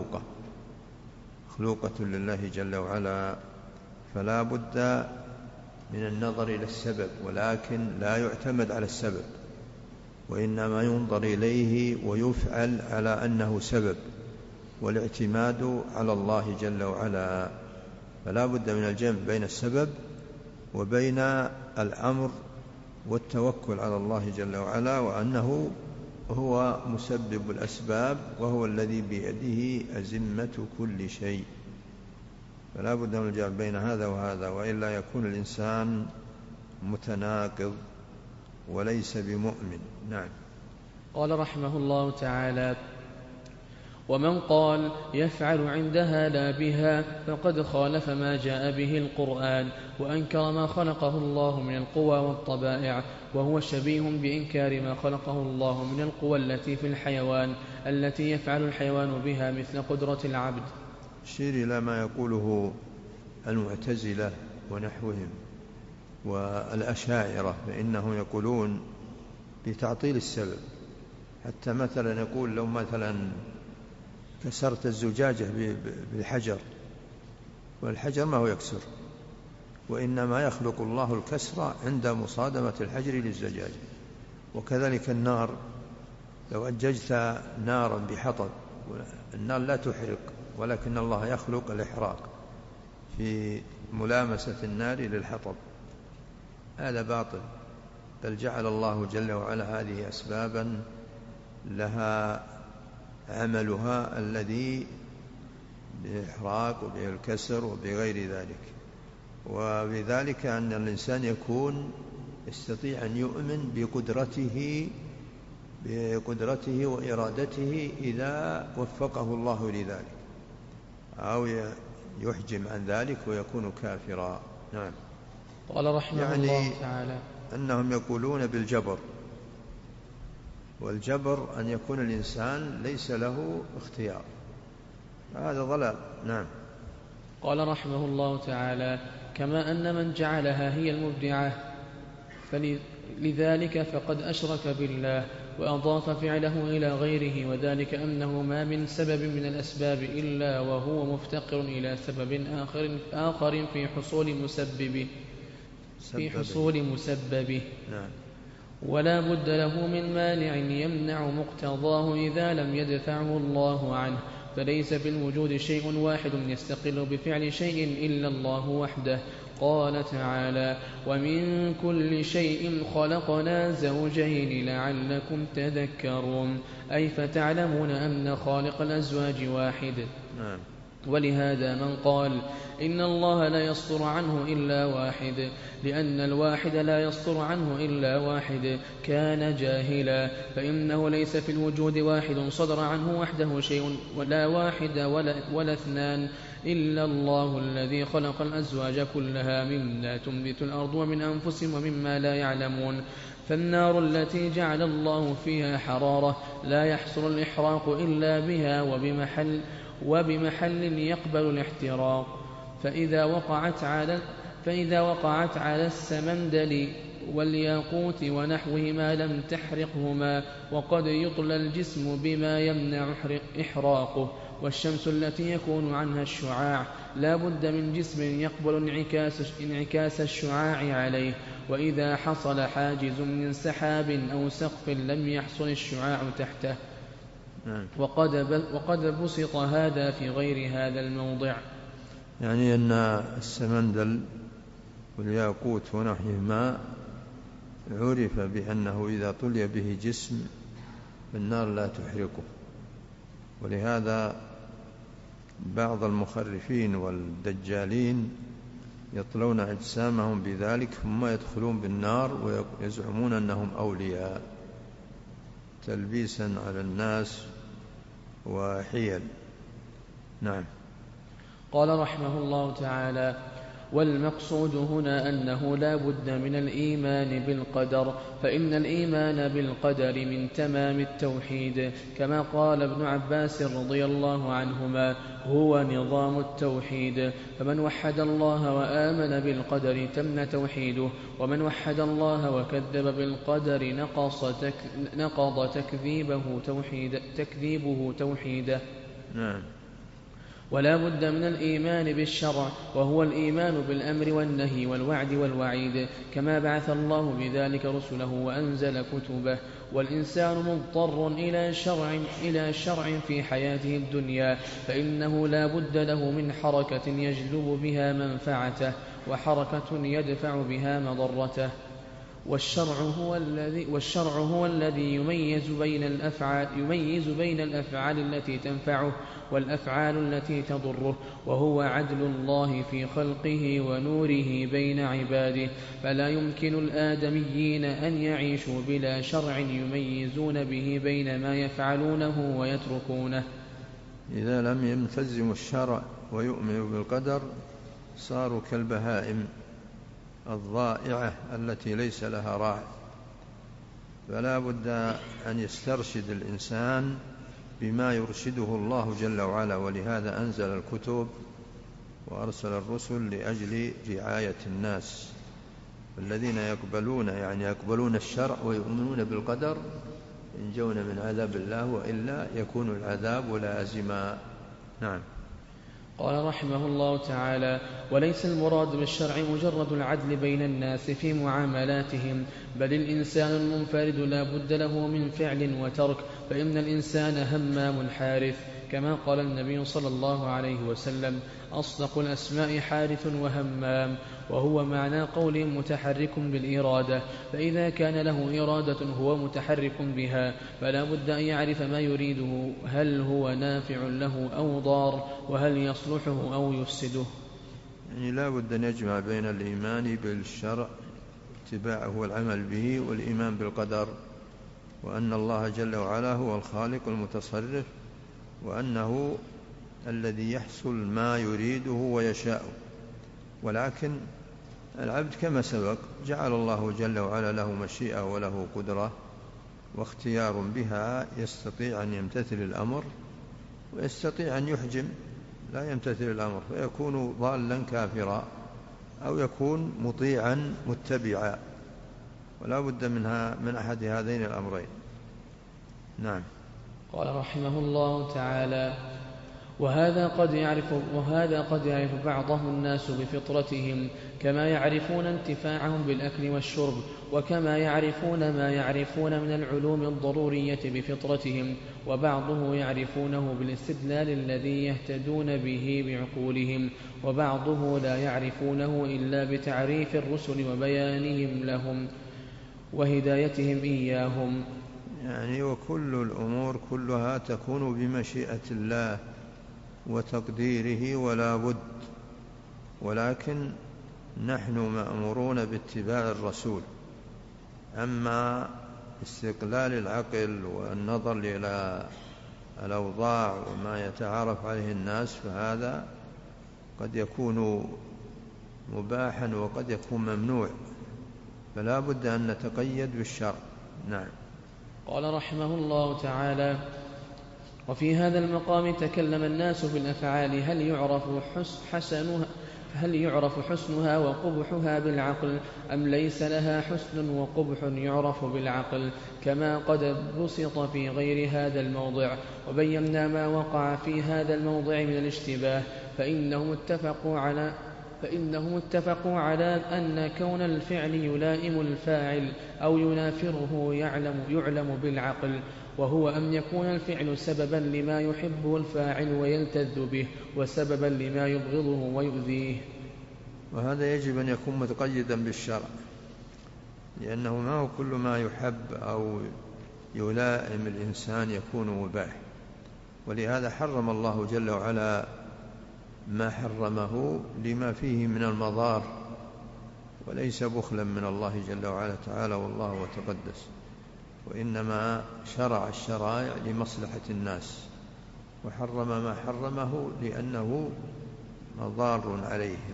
مخلوقة لله جل وعلا، فلا بد من النظر إلى السبب، ولكن لا يعتمد على السبب، وإنما ينظر إليه ويفعل على أنه سبب، والاعتماد على الله جل وعلا. فلا بد من الجمع بين السبب وبين الأمر والتوكل على الله جل وعلا، وأنه هو مسبب الأسباب، وهو الذي بيده أزمة كل شيء. فلا بد من الجمع بين هذا وهذا، وإلا يكون الإنسان متناقض وليس بمؤمن. نعم. قال رحمه الله تعالى: ومن قال يفعل عندها لا بها فقد خالف ما جاء به القرآن، وأنكر ما خلقه الله من القوى والطبائع، وهو شبيه بإنكار ما خلقه الله من القوى التي في الحيوان التي يفعل الحيوان بها مثل قدرة العبد. شير إلى ما يقوله المعتزلة ونحوهم والأشاعرة، فإنهم يقولون بتعطيل السبب. حتى مثلا يقول لو مثلا كسرت الزجاجة بالحجر، والحجر ما هو يكسر، وإنما يخلق الله الكسر عند مصادمة الحجر للزجاج. وكذلك النار، لو أججت نارا بحطب، النار لا تحرق، ولكن الله يخلق الإحراق في ملامسة النار للحطب، هذا باطل. بل جعل الله جل وعلا هذه أسبابا لها عملها الذي بإحراق وبالكسر وبغير ذلك. وبذلك أن الإنسان يستطيع أن يؤمن بقدرته وإرادته إذا وفقه الله لذلك، أو يحجم عن ذلك ويكون كافرا. نعم. قال رحمه الله تعالى أنهم يقولون بالجبر، والجبر أن يكون الإنسان ليس له اختيار، هذا ضلال. نعم. قال رحمه الله تعالى: كما أن من جعلها هي المبدعة فلذلك فقد أشرك بالله وأضاف فعله إلى غيره، وذلك أنه ما من سبب من الأسباب إلا وهو مفتقر إلى سبب آخر في حصول مسببه. نعم. ولا بد له من مانع يمنع مقتضاه إذا لم يدفعه الله عنه، فليس في الوجود شيء واحد يستقل بفعل شيء إلا الله وحده. قال تعالى: ومن كل شيء خلقنا زوجين لعلكم تذكرون، أي فتعلمون أن خالق الأزواج واحد. نعم. ولهذا من قال إن الله لا يصدر عنه إلا واحد، لأن الواحد لا يصدر عنه إلا واحد، كان جاهلا، فإنه ليس في الوجود واحد صدر عنه وحده شيء، ولا واحد ولا اثنان، إلا الله الذي خلق الأزواج كلها مما تنبت الأرض ومن أنفسهم ومما لا يعلمون. فالنار التي جعل الله فيها حرارة لا يحصل الإحراق إلا بها وبمحل يقبل الاحتراق، فإذا وقعت على السمندل والياقوت ونحوهما لم تحرقهما، وقد يطلى الجسم بما يمنع إحراقه. والشمس التي يكون عنها الشعاع لا بد من جسم يقبل انعكاس الشعاع عليه، وإذا حصل حاجز من سحاب أو سقف لم يحصل الشعاع تحته. وقد بسط هذا في غير هذا الموضع. يعني أن السمندل والياقوت ونحوهما عرف بأنه إذا طلي به جسم النار لا تحرقه، ولهذا بعض المخرفين والدجالين يطلون أجسامهم بذلك ثم يدخلون بالنار ويزعمون أنهم أولياء، تلبيسا على الناس وحيل. نعم. قال رحمه الله تعالى: والمقصود هنا أنه لا بد من الإيمان بالقدر، فإن الإيمان بالقدر من تمام التوحيد، كما قال ابن عباس رضي الله عنهما: هو نظام التوحيد. فمن وحد الله وآمن بالقدر تم توحيده، ومن وحد الله وكذب بالقدر نقض تكذيبه توحيده. نعم. ولا بد من الإيمان بالشرع، وهو الإيمان بالأمر والنهي والوعد والوعيد، كما بعث الله بذلك رسله وأنزل كتبه. والإنسان مضطر إلى شرع في حياته الدنيا، فإنه لا بد له من حركة يجلب بها منفعته، وحركة يدفع بها مضرته. والشرع هو الذي يميز بين الأفعال التي تنفعه والأفعال التي تضره، وهو عدل الله في خلقه ونوره بين عباده، فلا يمكن الآدميين أن يعيشوا بلا شرع يميزون به بين ما يفعلونه ويتركونه. إذا لم يلتزموا الشرع ويؤمنوا بالقدر صاروا كالبهائم الضائعة التي ليس لها راعي. فلا بد أن يسترشد الإنسان بما يرشده الله جل وعلا، ولهذا أنزل الكتب وأرسل الرسل لأجل رعاية الناس. الذين يقبلون الشرع ويؤمنون بالقدر ينجون من عذاب الله، وإلا يكون العذاب لازما. نعم. قال رحمه الله تعالى: وليس المراد بالشرع مجرد العدل بين الناس في معاملاتهم، بل الإنسان المنفرد لا بد له من فعل وترك، فإن الإنسان همام حارث، كما قال النبي صلى الله عليه وسلم: أصدق الأسماء حارث وهمام، وهو معنى قول متحرك بالإرادة، فإذا كان له إرادة هو متحرك بها فلا بد أن يعرف ما يريده، هل هو نافع له أو ضار، وهل يصلحه أو يفسده. يعني لا بد أن يجمع بين الإيمان بالشرع اتباعه والعمل به، والإيمان بالقدر، وأن الله جل وعلا هو الخالق المتصرف، وأنه الذي يحصل ما يريده ويشاء. ولكن العبد كما سبق جعل الله جل وعلا له مشيئة وله قدرة واختيار بها، يستطيع أن يمتثل الأمر ويستطيع أن يحجم لا يمتثل الأمر فيكون ضالا كافرا، أو يكون مطيعا متبعا، ولا بد من أحد هذين الأمرين. نعم. قال رحمه الله تعالى: وهذا قد يعرف بعضه الناس بفطرتهم، كما يعرفون انتفاعهم بالأكل والشرب، وكما يعرفون ما يعرفون من العلوم الضرورية بفطرتهم، وبعضه يعرفونه بالاستدلال الذي يهتدون به بعقولهم، وبعضه لا يعرفونه إلا بتعريف الرسل وبيانهم لهم وهدايتهم إياهم. يعني وكل الأمور كلها تكون بمشيئة الله وتقديره ولا بد، ولكن نحن مأمورون باتباع الرسول. أما استقلال العقل والنظر إلى الأوضاع وما يتعارف عليه الناس فهذا قد يكون مباحا وقد يكون ممنوع، فلا بد أن نتقيد بالشرع. نعم. قال رحمه الله تعالى: وفي هذا المقام تكلم الناس في الأفعال، هل يعرف حسنها وقبحها بالعقل، أم ليس لها حسن وقبح يعرف بالعقل، كما قد بسط في غير هذا الموضع، وبينا ما وقع في هذا الموضع من الاشتباه، فإنهم اتفقوا على أن كون الفعل يلائم الفاعل أو ينافره يعلم بالعقل، وهو أن يكون الفعل سببا لما يحبه الفاعل ويلتذ به، وسببا لما يبغضه ويؤذيه. وهذا يجب أن يكون متقيدا بالشرع، لأنه ما هو كل ما يحب أو يلائم الإنسان يكون مباح، ولهذا حرم الله جل وعلا ما حرمه لما فيه من المضار، وليس بخلا من الله جل وعلا تعالى والله وتقدس، وإنما شرع الشرائع لمصلحة الناس، وحرم ما حرمه لأنه مضار عليهم.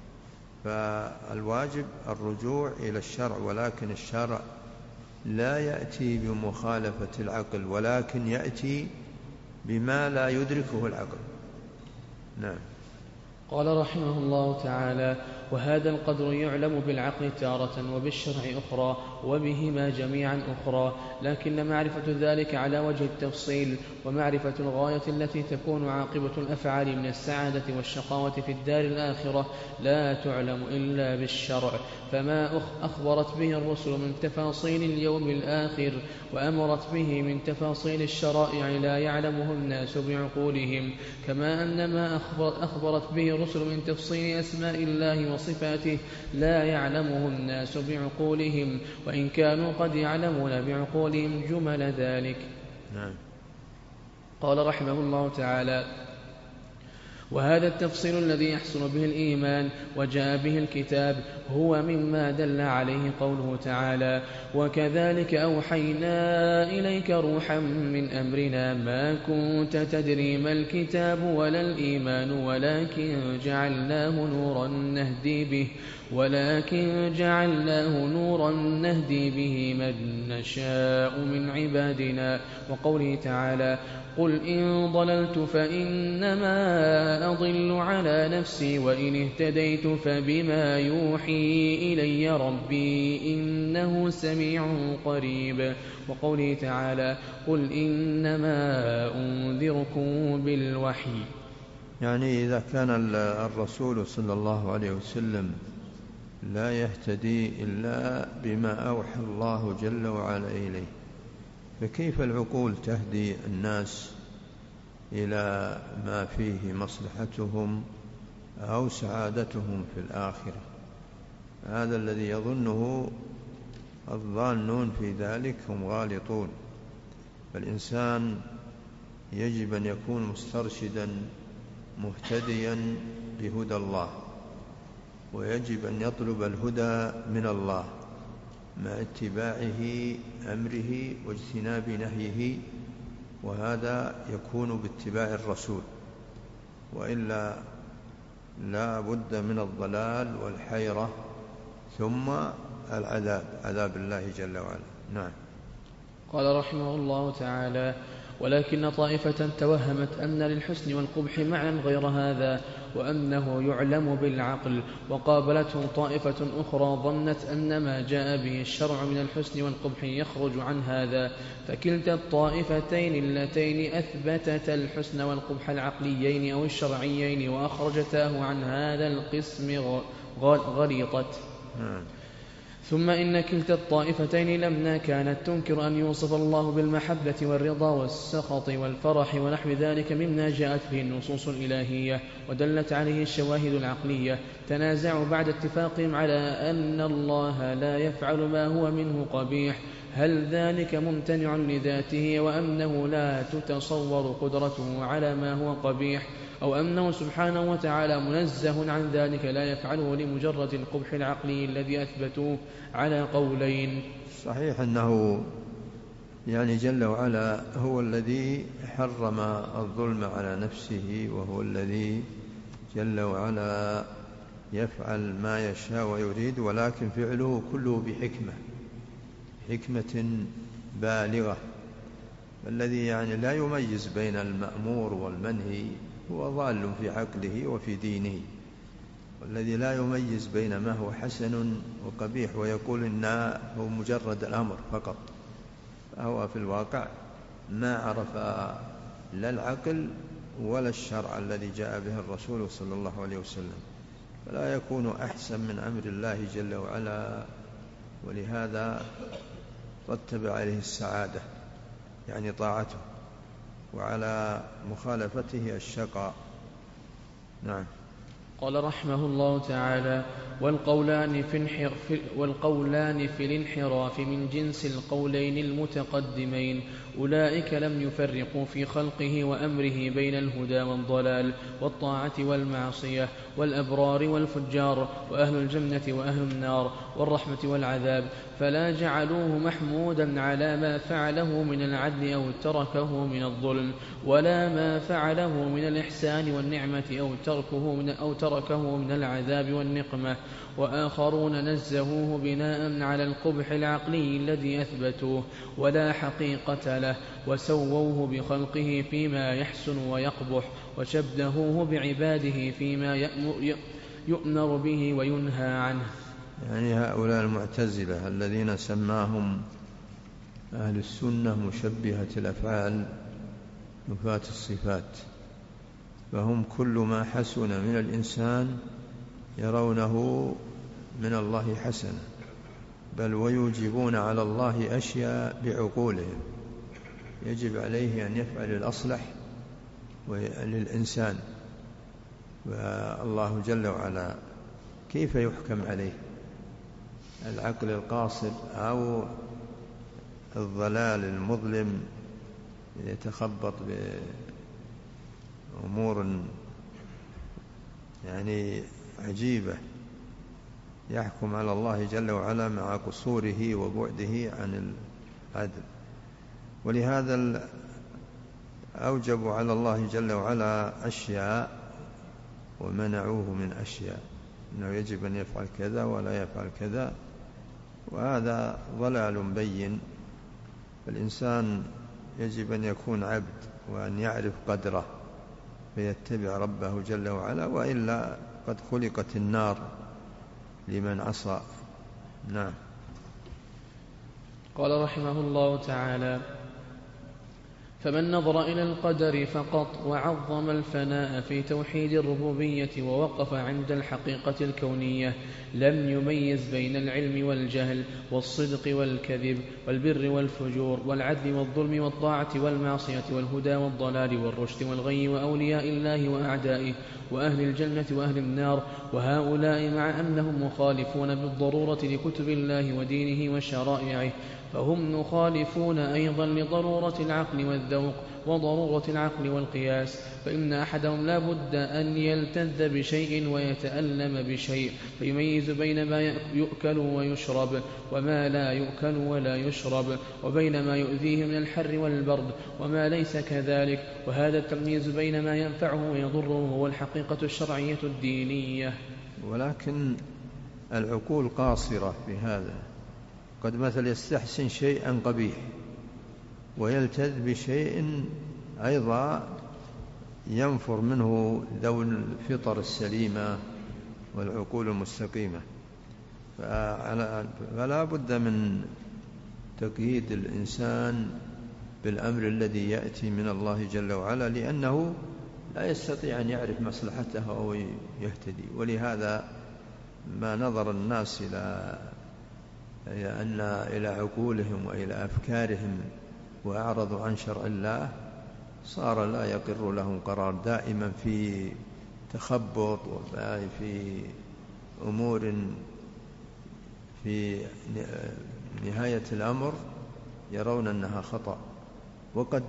فالواجب الرجوع إلى الشرع، ولكن الشرع لا يأتي بمخالفة العقل، ولكن يأتي بما لا يدركه العقل. نعم. قال رحمه الله تعالى: وهذا القدر يعلم بالعقل تارة وبالشرع أخرى، وبهما جميعا أخرى، لكن معرفة ذلك على وجه التفصيل ومعرفة الغاية التي تكون عاقبة الأفعال من السعادة والشقاوة في الدار الآخرة لا تعلم إلا بالشرع، فما أخبرت به الرسل من تفاصيل اليوم الآخر وأمرت به من تفاصيل الشرائع لا يعلمه الناس بعقولهم، كما أن ما أخبرت به الرسل من تفصيل أسماء الله وصفاته لا يعلمه الناس بعقولهم، وإن كانوا قد يعلمون بعقولهم جمل ذلك. نعم. قال رحمه الله تعالى: وهذا التفصيل الذي يحصل به الإيمان وجاء به الكتاب هو مما دل عليه قوله تعالى: وكذلك أوحينا إليك روحا من أمرنا ما كنت تدري ما الكتاب ولا الإيمان ولكن جعلناه نورا نهدي به من نشاء من عبادنا. وقوله تعالى: قل إن ضللت فإنما أضل على نفسي وإن اهتديت فبما يوحي إلي ربي إنه سميع قريب. وقوله تعالى: قل إنما أنذركم بالوحي. يعني إذا كان الرسول صلى الله عليه وسلم لا يهتدي إلا بما أوحى الله جل وعلا إليه، فكيف العقول تهدي الناس إلى ما فيه مصلحتهم أو سعادتهم في الآخرة؟ هذا الذي يظنه الظانون في ذلك هم غالطون. فالإنسان يجب أن يكون مسترشدا مهتديا بهدى الله، ويجب أن يطلب الهدى من الله مع اتباعه أمره واجتناب نهيه، وهذا يكون باتباع الرسول، وإلا لا بد من الضلال والحيرة ثم العذاب، عذاب الله جل وعلا. نعم. قال رحمه الله تعالى: ولكن طائفة توهمت أن للحسن والقبح معنى غير هذا، وأنه يعلم بالعقل، وقابلته طائفة أخرى ظنت أن ما جاء به الشرع من الحسن والقبح يخرج عن هذا، فكلتا الطائفتين اللتين أثبتتا الحسن والقبح العقليين أو الشرعيين وأخرجتاه عن هذا القسم غلطت. ثم إن كلتا الطائفتين لما كانت تنكر أن يوصف الله بالمحبة والرضا والسخط والفرح ونحو ذلك مما جاءت به النصوص الإلهية ودلت عليه الشواهد العقلية، تنازعوا بعد اتفاقهم على أن الله لا يفعل ما هو منه قبيح، هل ذلك ممتنع لذاته وأنه لا تتصور قدرته على ما هو قبيح، أو أنه سبحانه وتعالى منزه عن ذلك لا يفعله لمجرد القبح العقلي الذي أثبتوه على قولين. صحيح أنه يعني جل وعلا هو الذي حرم الظلم على نفسه، وهو الذي جل وعلا يفعل ما يشاء ويريد، ولكن فعله كله حكمة بالغة. الذي يعني لا يميز بين المأمور والمنهي هو ضال في عقله وفي دينه، والذي لا يميز بين ما هو حسن وقبيح ويقول إنه هو مجرد الأمر فقط، فهو في الواقع ما عرف لا العقل ولا الشرع الذي جاء به الرسول صلى الله عليه وسلم، فلا يكون أحسن من أمر الله جل وعلا، ولهذا رتب عليه السعادة يعني طاعته، وعلى مخالفته الشقاء. نعم. قال رحمه الله تعالى: والقولان في الانحراف من جنس القولين المتقدمين، أولئك لم يفرقوا في خلقه وأمره بين الهدى والضلال والطاعة والمعصية والأبرار والفجار وأهل الجنة وأهل النار والرحمة والعذاب، فلا جعلوه محمودا على ما فعله من العدل أو تركه من الظلم، ولا ما فعله من الإحسان والنعمة أو تركه من العذاب والنقمة، وآخرون نزهوه بناء على القبح العقلي الذي أثبتوه ولا حقيقة له، وسووه بخلقه فيما يحسن ويقبح، وشبهوه بعباده فيما يؤمر به وينهى عنه. يعني هؤلاء المعتزلة الذين سماهم أهل السنة مشبهة الأفعال نفاة الصفات، فهم كل ما حسن من الإنسان يرونه من الله حسنا، بل ويوجبون على الله أشياء بعقولهم يجب عليه أن يفعل الأصلح للإنسان، والله جل وعلا كيف يحكم عليه؟ العقل القاصر أو الضلال المظلم يتخبط بأمور يعني عجيبة، يحكم على الله جل وعلا مع قصوره وبعده عن العدل. ولهذا أوجبوا على الله جل وعلا أشياء ومنعوه من أشياء، إنه يجب أن يفعل كذا ولا يفعل كذا، وهذا ضلال بين. فالإنسان يجب أن يكون عبد وأن يعرف قدره فيتبع ربه جل وعلا، وإلا قد خلقت النار لمن عصى. نعم. قال رحمه الله تعالى: فمن نظر إلى القدر فقط وعظم الفناء في توحيد الربوبية ووقف عند الحقيقة الكونية لم يميز بين العلم والجهل والصدق والكذب والبر والفجور والعدل والظلم والطاعة والمعصية والهدى والضلال والرشد والغي وأولياء الله وأعدائه وأهل الجنة وأهل النار. وهؤلاء مع أنهم مخالفون بالضرورة لكتب الله ودينه وشرائعه فهم مخالفون أيضا لضرورة العقل والذوق وضرورة العقل والقياس، فإن أحدهم لا بد أن يلتذ بشيء ويتألم بشيء فيميز بين ما يؤكل ويشرب وما لا يؤكل ولا يشرب، وبين ما يؤذيه من الحر والبرد وما ليس كذلك، وهذا التمييز بين ما ينفعه ويضره هو الحقيقة الشرعية الدينية. ولكن العقول قاصرة في هذا، قد مثل يستحسن شيئا قبيح ويلتذ بشيء أيضا ينفر منه ذو الفطر السليمة والعقول المستقيمة. فلا بد من تقييد الإنسان بالأمر الذي يأتي من الله جل وعلا، لأنه لا يستطيع أن يعرف مصلحته أو يهتدي. ولهذا ما نظر الناس إلى عقولهم وإلى أفكارهم وأعرضوا عن شرع الله صار لا يقر لهم قرار، دائما في تخبط وفي أمور في نهاية الأمر يرون أنها خطأ، وقد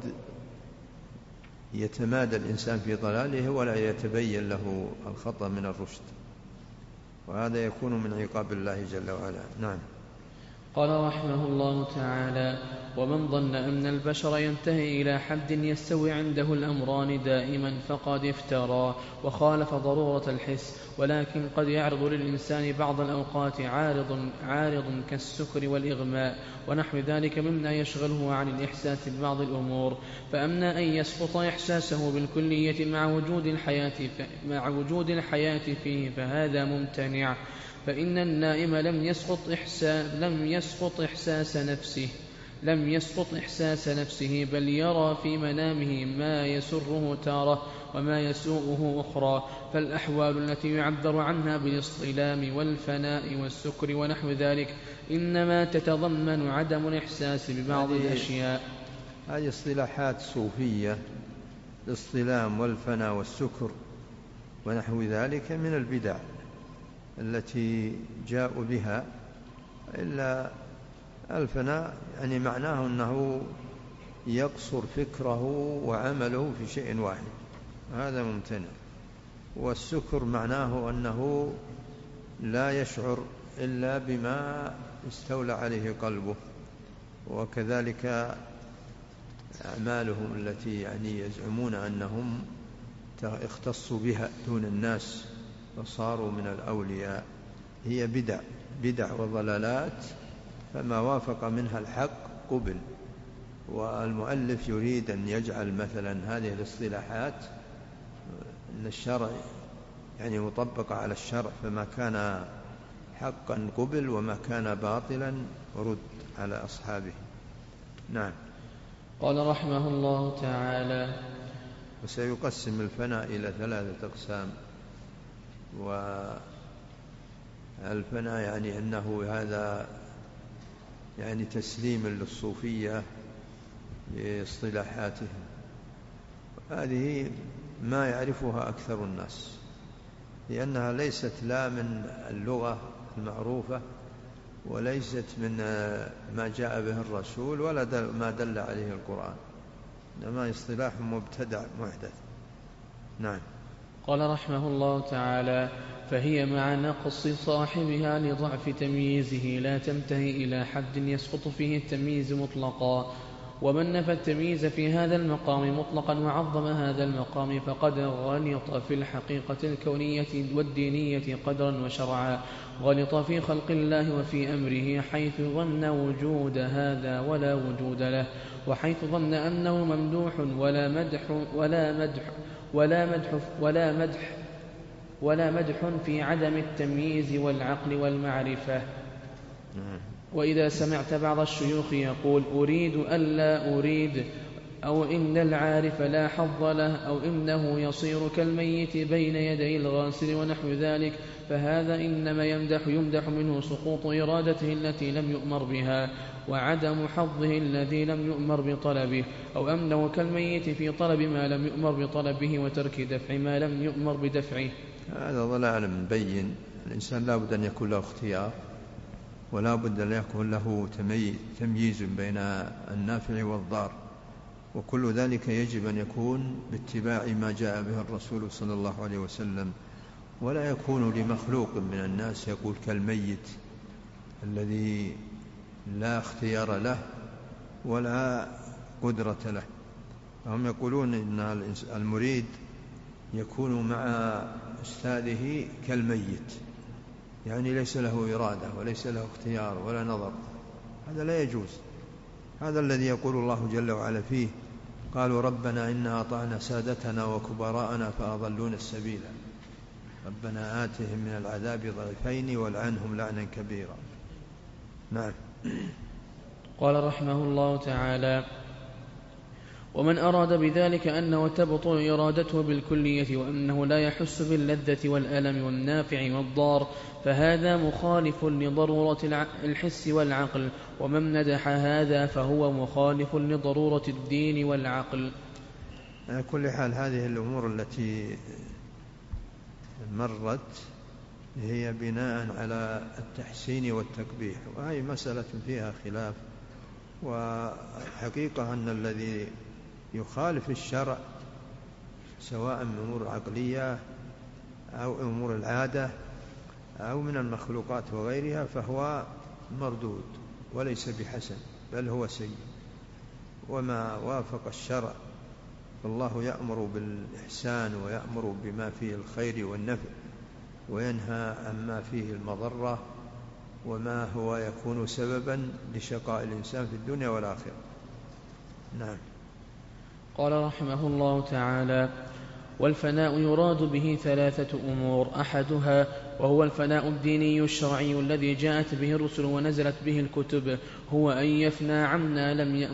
يتمادى الإنسان في ضلاله ولا يتبين له الخطأ من الرشد، وهذا يكون من عقاب الله جل وعلا. نعم. قال رحمه الله تعالى: ومن ظن أن البشر ينتهي إلى حد يستوي عنده الأمران دائما فقد افترى وخالف ضرورة الحس، ولكن قد يعرض للإنسان بعض الأوقات عارض كالسكر والإغماء ونحو ذلك مما يشغله عن الإحساس ببعض الأمور، فأما أن يسقط إحساسه بالكلية مع وجود الحياة فيه فهذا ممتنع، فإن النائم لم يسقط إحساس نفسه بل يرى في منامه ما يسره تارة وما يسوءه أخرى. فالأحوال التي يعبر عنها بالاصطلام والفناء والسكر ونحو ذلك إنما تتضمن عدم الإحساس ببعض الأشياء. هذه اصطلاحات صوفية، الاصطلام والفناء والسكر ونحو ذلك من البدع التي جاءوا بها. إلا الفناء يعني معناه أنه يقصر فكره وعمله في شيء واحد، هذا ممتنع. والسكر معناه أنه لا يشعر إلا بما استولى عليه قلبه، وكذلك أعمالهم التي يعني يزعمون أنهم اختصوا بها دون الناس فصاروا من الأولياء، هي بدع وضلالات، فما وافق منها الحق قبل. والمؤلف يريد أن يجعل مثلا هذه الاصطلاحات أن الشرع يعني مطبق على الشرع، فما كان حقا قبل وما كان باطلا رد على أصحابه. نعم. قال رحمه الله تعالى: وسيقسم الفناء إلى 3 أقسام. والفناء يعني أنه هذا يعني تسليم للصوفية لاصطلاحاتهم، هذه ما يعرفها أكثر الناس، لأنها ليست لا من اللغة المعروفة وليست من ما جاء به الرسول ولا ما دل عليه القرآن، إنما اصطلاح مبتدع محدث. نعم. قال رحمه الله تعالى: فهي مع نقص صاحبها لضعف تمييزه لا تنتهي إلى حد يسقط فيه التمييز مطلقا. ومن نفى التمييز في هذا المقام مطلقا وعظم هذا المقام فقد غلط في الحقيقة الكونية والدينية قدرا وشرعا، غلط في خلق الله وفي أمره، حيث ظن وجود هذا ولا وجود له، وحيث ظن أنه ممدوح ولا مدح في عدم التمييز والعقل والمعرفة. وإذا سمعت بعض الشيوخ يقول: أريد ألا أريد أو إن العارف لا حظ له، أو إنه يصير كالميت بين يدي الغاسل ونحو ذلك، فهذا إنما يمدح منه سقوط إرادته التي لم يؤمر بها وعدم حظه الذي لم يؤمر بطلبه، أو أنه كالميت في طلب ما لم يؤمر بطلبه وترك دفع ما لم يؤمر بدفعه. هذا ضلال مبين. الإنسان لا بد أن يكون له اختيار، ولا بد أن يكون له تمييز بين النافع والضار، وكل ذلك يجب أن يكون باتباع ما جاء به الرسول صلى الله عليه وسلم، ولا يكون لمخلوق من الناس يقول كالميت الذي لا اختيار له ولا قدرة له. هم يقولون إن المريد يكون مع أستاذه كالميت، يعني ليس له إرادة وليس له اختيار ولا نظر. هذا لا يجوز. هذا الذي يقول الله جل وعلا فيه: قالوا ربنا إنا أطعنا سادتنا وكبراءنا فأضلونا السبيل ربنا آتهم من العذاب ضعفين والعنهم لعنا كبيرا. نعم. قال رحمه الله تعالى: ومن أراد بذلك أنه تبطل إرادته بالكلية وأنه لا يحس باللذة والألم والنافع والضار، فهذا مخالف لضرورة الحس والعقل، ومن مدح هذا فهو مخالف لضرورة الدين والعقل. على كل حال هذه الأمور التي مرت هي بناء على التحسين والتقبيح، وهي مسألة فيها خلاف. وحقيقة أن الذي يخالف الشرع سواء من أمور عقلية أو أمور العادة أو من المخلوقات وغيرها فهو مردود وليس بحسن، بل هو سيء. وما وافق الشرع فالله يأمر بالإحسان ويأمر بما فيه الخير والنفع، وينهى عما فيه المضرة وما هو يكون سببا لشقاء الإنسان في الدنيا والآخرة. نعم. قال رحمه الله تعالى: والفناء يراد به ثلاثة أمور: أحدها وهو الفناء الديني الشرعي الذي جاءت به الرسل ونزلت به الكتب، هو أن يفنى عما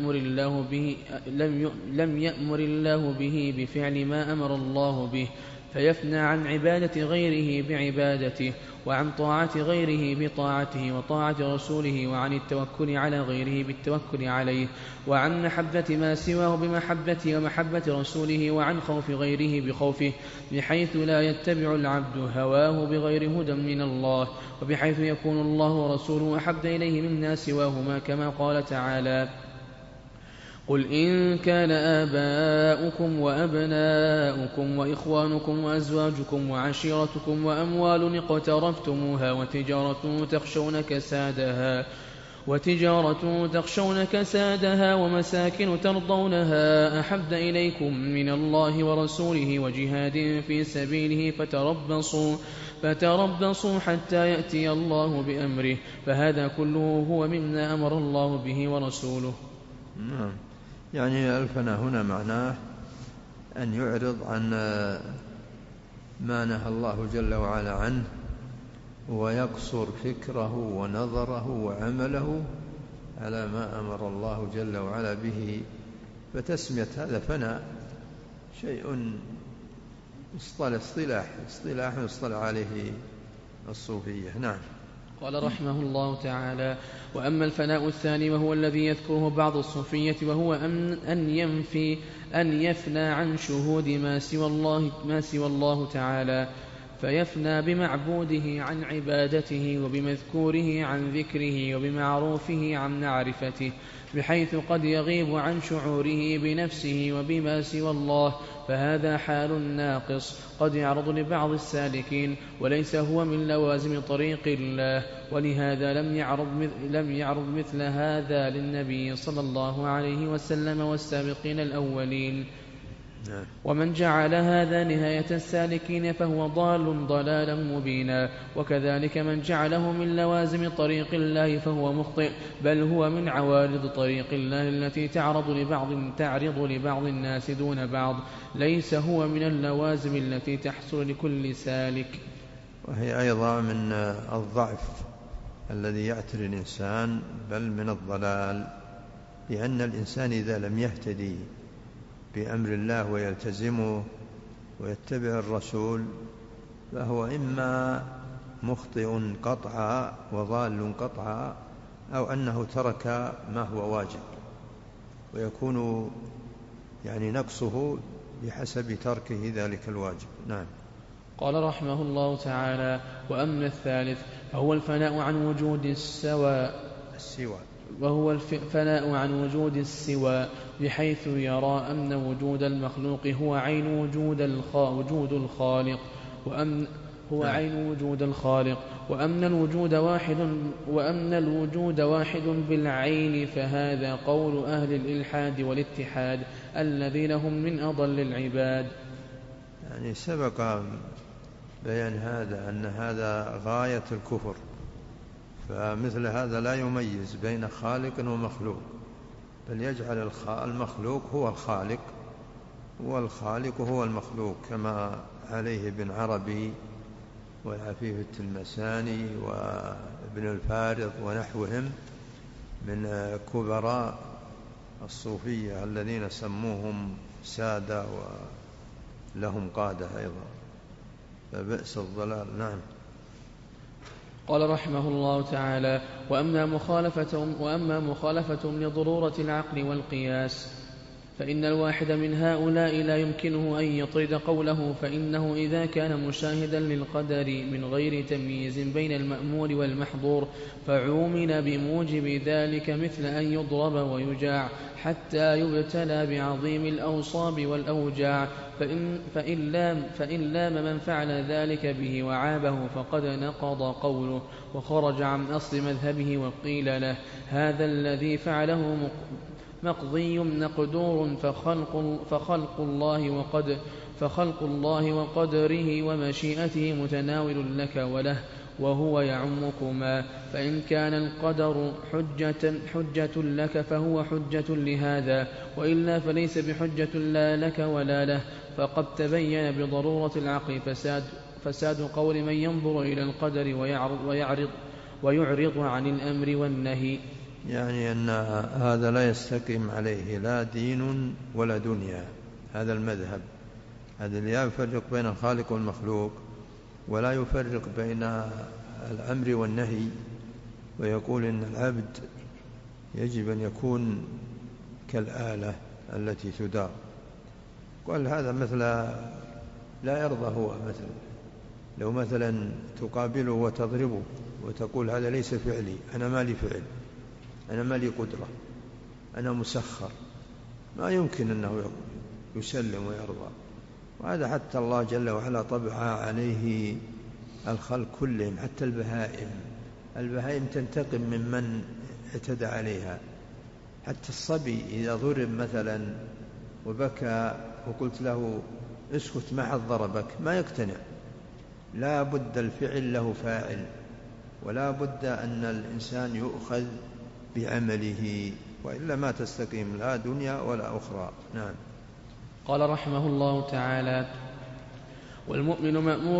لم يأمر الله به بفعل ما أمر الله به، فيفنى عن عبادة غيره بعبادته، وعن طاعة غيره بطاعته وطاعة رسوله، وعن التوكل على غيره بالتوكل عليه، وعن محبة ما سواه بمحبته ومحبة رسوله، وعن خوف غيره بخوفه، بحيث لا يتبع العبد هواه بغير هدى من الله، وبحيث يكون الله ورسوله أحب إليه مما سواهما، كما قال تعالى: قل إن كان آباؤكم وأبناؤكم وإخوانكم وأزواجكم وعشيرتكم وأموال اقترفتموها وتجارة تخشون كسادها ومساكن ترضونها أحب إليكم من الله ورسوله وجهاد في سبيله فتربصوا حتى يأتي الله بأمره، فهذا كله هو مما أمر الله به ورسوله. نعم. يعني الفناء هنا معناه أن يعرض عن ما نهى الله جل وعلا عنه، ويقصر فكره ونظره وعمله على ما أمر الله جل وعلا به. فتسمية هذا فناء شيء اصطلاح يصطلح عليه الصوفية. نعم. قال رحمه الله تعالى: وأما الفناء الثاني وهو الذي يذكره بعض الصوفية، وهو أن يفنى عن شهود ما سوى الله تعالى، فيفنى بمعبوده عن عبادته، وبمذكوره عن ذكره، وبمعروفه عن معرفته، بحيث قد يغيب عن شعوره بنفسه وبما سوى الله، فهذا حال ناقص قد يعرض لبعض السالكين، وليس هو من لوازم طريق الله. ولهذا لم يعرض مثل هذا للنبي صلى الله عليه وسلم والسابقين الأولين. ومن جعل هذا نهاية السالكين فهو ضال ضلالا مبينا، وكذلك من جعله من لوازم طريق الله فهو مخطئ، بل هو من عوارض طريق الله التي تعرض لبعض الناس دون بعض، ليس هو من اللوازم التي تحصل لكل سالك. وهي أيضا من الضعف الذي يعتري الإنسان، بل من الضلال، لأن الإنسان إذا لم يهتدي بأمر الله ويلتزمه ويتبع الرسول، فهو إما مخطئ قطعا وضال قطعا، أو أنه ترك ما هو واجب، ويكون يعني نقصه بحسب تركه ذلك الواجب. نعم. قال رحمه الله تعالى: وأما الثالث فهو الفناء عن وجود الفناء عن وجود السوى، بحيث يرى أن وجود المخلوق هو عين وجود الخالق، وأن الوجود واحد بالعين، فهذا قول أهل الإلحاد والاتحاد الذين هم من أضل العباد. يعني سبق بيان هذا أن هذا غاية الكفر، فمثل هذا لا يميز بين خالق ومخلوق، بل يجعل المخلوق هو الخالق والخالق هو المخلوق، كما عليه ابن عربي والعفيف التلمساني وابن الفارض ونحوهم من كبراء الصوفية الذين سموهم سادة ولهم قادة أيضا، فبئس الضلال. نعم. قال رحمه الله تعالى: وأما مخالفتهم لضرورة العقل والقياس، فإن الواحد من هؤلاء لا يمكنه أن يطرد قوله، فإنه إذا كان مشاهدا للقدر من غير تمييز بين المأمور والمحظور، فعومل بموجب ذلك مثل أن يضرب ويجاع حتى يبتلى بعظيم الأوصاب والأوجاع، فإن لام من فعل ذلك به وعابه فقد نقض قوله وخرج عن أصل مذهبه، وقيل له: هذا الذي فعله مقضي مقدور، فخلق الله وقدره ومشيئته متناول لك وله، وهو يعمكما، فإن كان القدر حجة لك فهو حجة لهذا، وإلا فليس بحجة لا لك ولا له. فقد تبين بضرورة العقل فساد قول من ينظر إلى القدر ويعرض عن الأمر والنهي. يعني أن هذا لا يستقيم عليه لا دين ولا دنيا، هذا المذهب، هذا اللي يفرق بين الخالق والمخلوق ولا يفرق بين الأمر والنهي، ويقول إن العبد يجب أن يكون كالآلة التي تدار. قال هذا مثل لا يرضى، هو مثل لو مثلا تقابله وتضربه وتقول هذا ليس فعلي، أنا ما لي فعل، أنا ما لي قدرة، أنا مسخر، ما يمكن أنه يسلم ويرضى. وهذا حتى الله جل وعلا طبع عليه الخلق كلهم، حتى البهائم تنتقم ممن اعتدى عليها. حتى الصبي إذا ضرب مثلا وبكى وقلت له اسكت ما حد ضربك ما يقتنع، لا بد الفعل له فاعل، ولا بد أن الإنسان يؤخذ بعمله، وإلا ما تستقيم لا دنيا ولا أخرى. نعم. قال رحمه الله تعالى: والمؤمن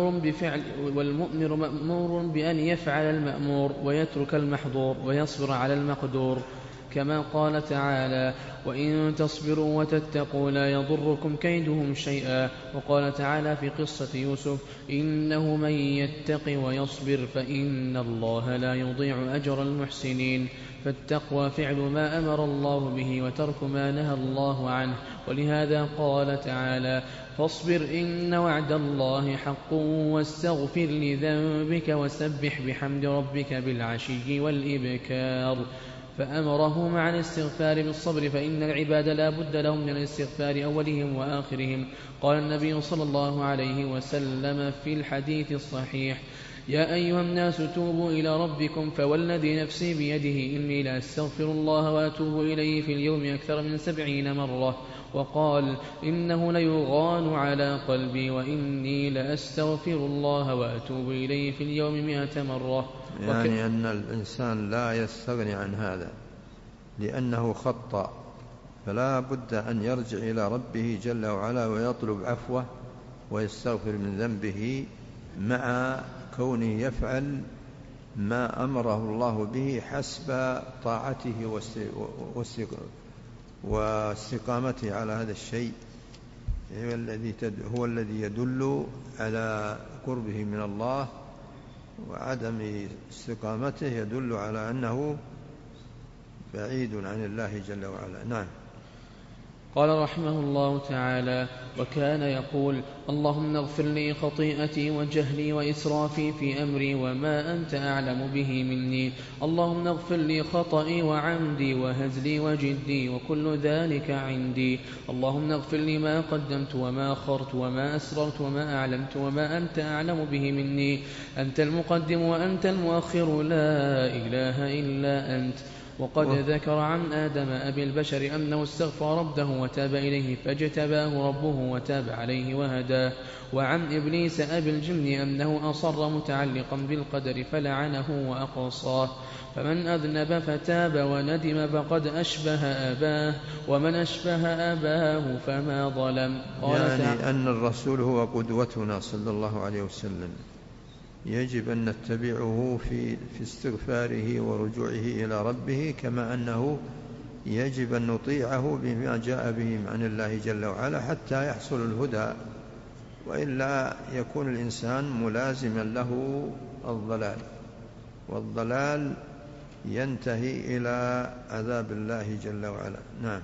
مأمور بأن يفعل المأمور ويترك المحظور ويصبر على المقدور، كما قال تعالى: وإن تصبروا وتتقوا لا يضركم كيدهم شيئا. وقال تعالى في قصة يوسف: إنه من يتق ويصبر فإن الله لا يضيع أجر المحسنين. فالتقوى فعل ما أمر الله به وترك ما نهى الله عنه. ولهذا قال تعالى: فاصبر إن وعد الله حق واستغفر لذنبك وسبح بحمد ربك بالعشي والإبكار. فأمره مع الاستغفار بالصبر، فإن العباد لا بد لهم من الاستغفار أولهم وآخرهم. قال النبي صلى الله عليه وسلم في الحديث الصحيح: يا أيها الناس توبوا إلى ربكم فوالذي نفسي بيده إني لأستغفر الله وأتوب إليه في اليوم أكثر من 70 مرة. وقال: إنه ليغان على قلبي وإني لأستغفر الله وأتوب إليه في اليوم 100 مرة. يعني أن الإنسان لا يستغني عن هذا لأنه خطأ، فلا بد أن يرجع إلى ربه جل وعلا ويطلب عفوه ويستغفر من ذنبه، مع كونه يفعل ما أمره الله به حسب طاعته واستقامته على هذا الشيء هو الذي يدل على قربه من الله، وعدم استقامته يدل على أنه بعيد عن الله جل وعلا. نعم. قال رحمه الله تعالى: وكان يقول: اللهم اغفر لي خطيئتي وجهلي وإسرافي في أمري وما أنت أعلم به مني. اللهم اغفر لي خطئي وعمدي وهزلي وجدي وكل ذلك عندي. اللهم اغفر لي ما قدمت وما أخرت وما أسررت وما أعلمت وما أنت أعلم به مني. أنت المقدم وأنت المؤخر، لا إله إلا أنت. وقد ذكر عن آدم أبي البشر أنه استغفر ربه وتاب إليه فاجتباه ربه وتاب عليه وهداه. وعن إبليس أبي الجن أنه أصر متعلقا بالقدر فلعنه وأقصاه. فمن أذنب فتاب وندم فقد أشبه أباه، ومن أشبه أباه فما ظلم. يعني أن الرسول هو قدوتنا صلى الله عليه وسلم، يجب أن نتبعه في استغفاره ورجوعه إلى ربه، كما أنه يجب أن نطيعه بما جاء به عن الله جل وعلا حتى يحصل الهدى، وإلا يكون الإنسان ملازما له الضلال، والضلال ينتهي إلى عذاب الله جل وعلا. نعم.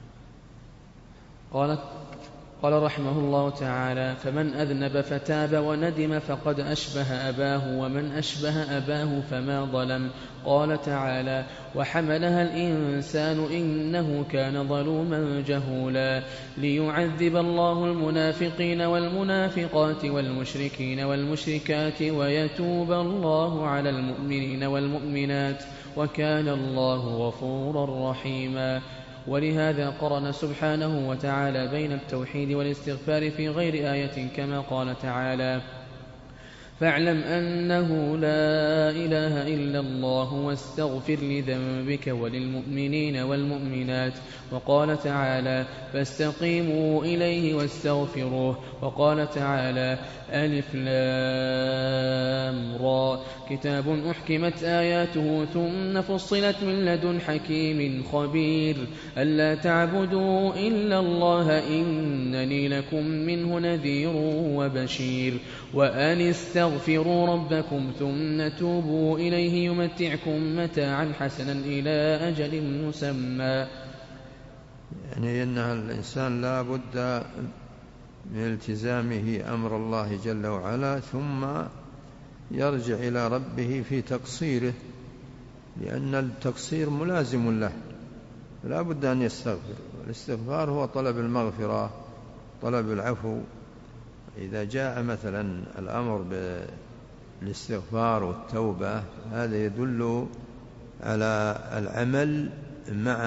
قال رحمه الله تعالى: فمن أذنب فتاب وندم فقد أشبه أباه، ومن أشبه أباه فما ظلم. قال تعالى: وحملها الإنسان إنه كان ظلوما جهولا. ليعذب الله المنافقين والمنافقات والمشركين والمشركات ويتوب الله على المؤمنين والمؤمنات، وكان الله غفورا رحيما. ولهذا قرن سبحانه وتعالى بين التوحيد والاستغفار في غير آية، كما قال تعالى: فاعلم أنه لا إله إلا الله واستغفر لذنبك وللمؤمنين والمؤمنات. وقال تعالى: فاستقيموا إليه واستغفروه. وقال تعالى: ألف لام را كتاب أحكمت آياته ثم فصلت من لدن حكيم خبير ألا تعبدوا إلا الله إنني لكم منه نذير وبشير. وأن استغفروا ربكم ثم توبوا إليه يمتعكم متاعا حسنا إلى أجل مسمى. يعني أن الإنسان لا بد من التزامه أمر الله جل وعلا، ثم يرجع إلى ربه في تقصيره، لأن التقصير ملازم له، لا بد أن يستغفر. والاستغفار هو طلب المغفرة، طلب العفو. إذا جاء مثلا الأمر بالاستغفار والتوبة، هذا يدل على العمل مع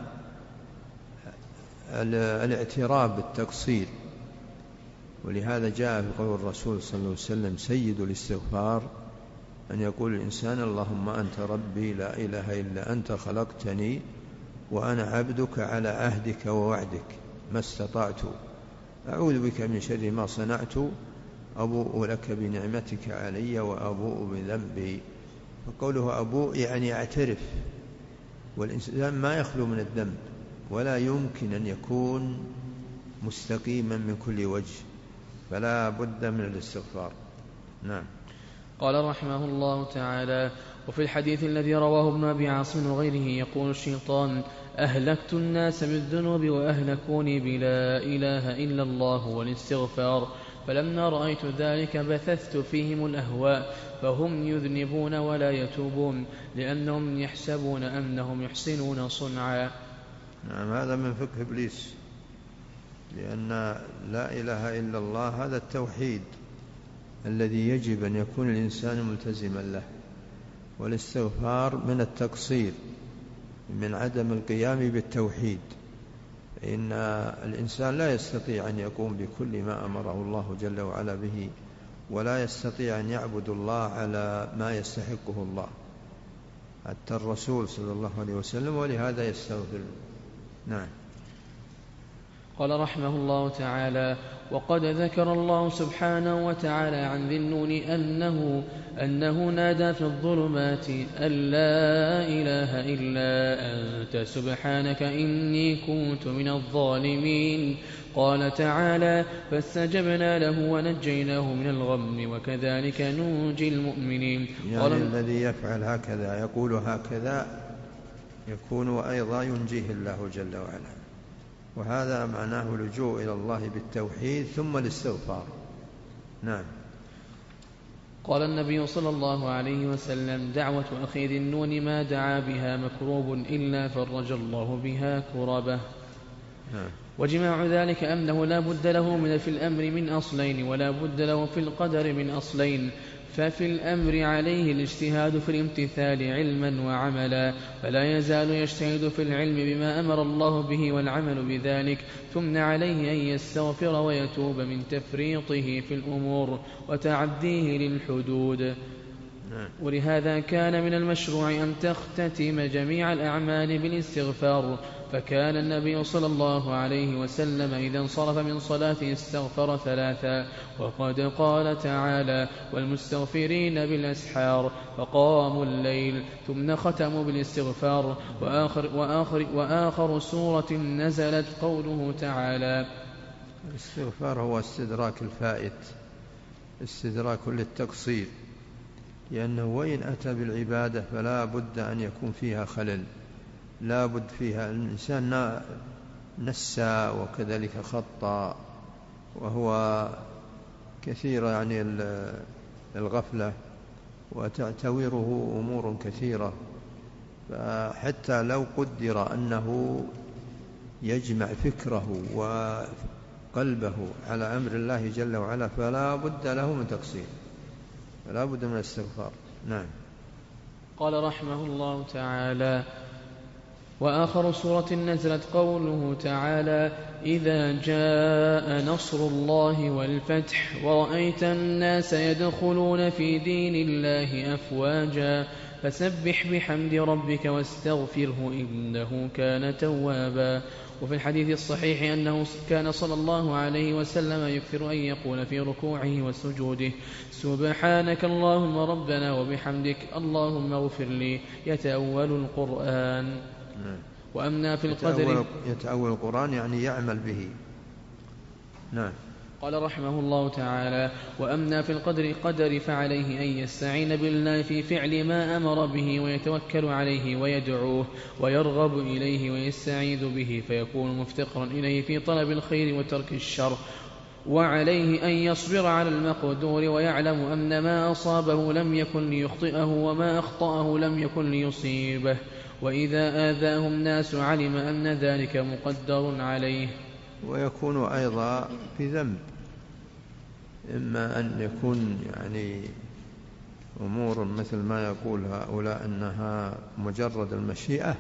الاعتراف بالتقصير. ولهذا جاء في قول الرسول صلى الله عليه وسلم: سيد الاستغفار أن يقول الإنسان: اللهم أنت ربي لا إله إلا أنت خلقتني وأنا عبدك على عهدك ووعدك ما استطعت، أعوذ بك من شر ما صنعت، أبوء لك بنعمتك علي وأبوء بذنبي. فقوله أبوء يعني أعترف، والإنسان ما يخلو من الذنب، ولا يمكن أن يكون مستقيما من كل وجه، فلا بد من الاستغفار. نعم. قال رحمه الله تعالى: وفي الحديث الذي رواه ابن أبي عاصم وغيره يقول الشيطان: أهلكت الناس بالذنوب وأهلكوني بلا إله إلا الله والاستغفار، فلما رأيت ذلك بثثت فيهم الأهواء، فهم يذنبون ولا يتوبون لأنهم يحسبون أنهم يحسنون صنعا. نعم، هذا من فقه إبليس، لأن لا إله إلا الله هذا التوحيد الذي يجب أن يكون الإنسان ملتزما له، والاستغفار من التقصير، من عدم القيام بالتوحيد. إن الإنسان لا يستطيع أن يقوم بكل ما أمره الله جل وعلا به، ولا يستطيع أن يعبد الله على ما يستحقه الله، حتى الرسول صلى الله عليه وسلم، ولهذا يستغفر. نعم. قال رحمه الله تعالى: وقد ذكر الله سبحانه وتعالى عن ذي النون أنه نادى في الظلمات أن لا إله إلا أنت سبحانك إني كنت من الظالمين. قال تعالى: فاستجبنا له ونجيناه من الغم وكذلك ننجي المؤمنين. يعني الذي يفعل هكذا يقول هكذا يكون وأيضا ينجيه الله جل وعلا، وهذا معناه اللجوء إلى الله بالتوحيد ثم الاستغفار. نعم. قال النبي صلى الله عليه وسلم: دعوة أخي ذي النون ما دعا بها مكروب إلا فرج الله بها كربه. وجماع ذلك أنه لا بد له في الأمر من أصلين، ولا بد له في القدر من أصلين. ففي الأمر عليه الاجتهاد في الامتثال علما وعملا، فلا يزال يجتهد في العلم بما أمر الله به والعمل بذلك، ثم عليه أن يستغفر ويتوب من تفريطه في الأمور وتعديه للحدود. ولهذا كان من المشروع أن تختتم جميع الأعمال بالاستغفار، فكان النبي صلى الله عليه وسلم إذا انصرف من صلاته استغفر 3، وقد قال تعالى: والمستغفرين بالأسحار، فقاموا الليل، ثم ختموا بالاستغفار. وآخر سورة نزلت قوله تعالى: الاستغفار هو استدراك الفائت، استدراك للتقصير، لأنه وإن أتى بالعبادة فلا بد أن يكون فيها خلل، لا بد فيها الإنسان نسى وكذلك خطأ، وهو كثير يعني الغفلة وتعتوره أمور كثيرة، فحتى لو قدر أنه يجمع فكره وقلبه على أمر الله جل وعلا فلا بد له من تقصير، فلا بد من الاستغفار. نعم. قال رحمه الله تعالى: وآخر سورة نزلت قوله تعالى: إذا جاء نصر الله والفتح ورأيت الناس يدخلون في دين الله أفواجا فسبح بحمد ربك واستغفره إنه كان توابا. وفي الحديث الصحيح أنه كان صلى الله عليه وسلم يكثر أن يقول في ركوعه وسجوده: سبحانك اللهم ربنا وبحمدك اللهم اغفر لي. يتأول القرآن. وأما في القدر يتأول القرآن يعني يعمل به. نعم. قال رحمه الله تعالى: وأما في القدر فعليه أن يستعين بالله في فعل ما أمر به ويتوكل عليه ويدعوه ويرغب إليه ويستعيذ به، فيكون مفتقرا إليه في طلب الخير وترك الشر. وعليه أن يصبر على المقدور ويعلم أن ما أصابه لم يكن ليخطئه وما أخطأه لم يكن ليصيبه، وإذا آذاه الناس علم أن ذلك مقدر عليه. ويكون أيضا في ذنب، إما أن يكون يعني أمور مثل ما يقول هؤلاء أنها مجرد المشيئة،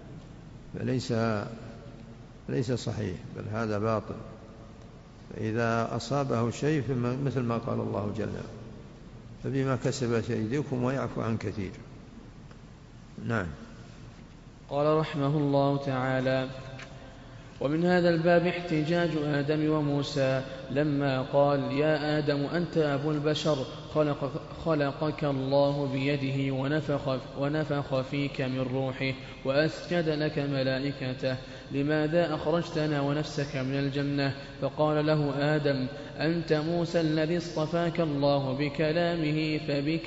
فليس صحيح، بل هذا باطل. فإذا أصابه شيء مثل ما قال الله جل وعلا: فبما كسبت أيديكم ويعفو عن كثير. نعم. قال رحمه الله تعالى: ومن هذا الباب احتجاج آدم وموسى لما قال: يا آدم أنت أبو البشر، خلقك الله بيده ونفخ فيك من روحه وأسجد لك ملائكته، لماذا أخرجتنا ونفسك من الجنة؟ فقال له آدم: أنت موسى الذي اصطفاك الله بكلامه،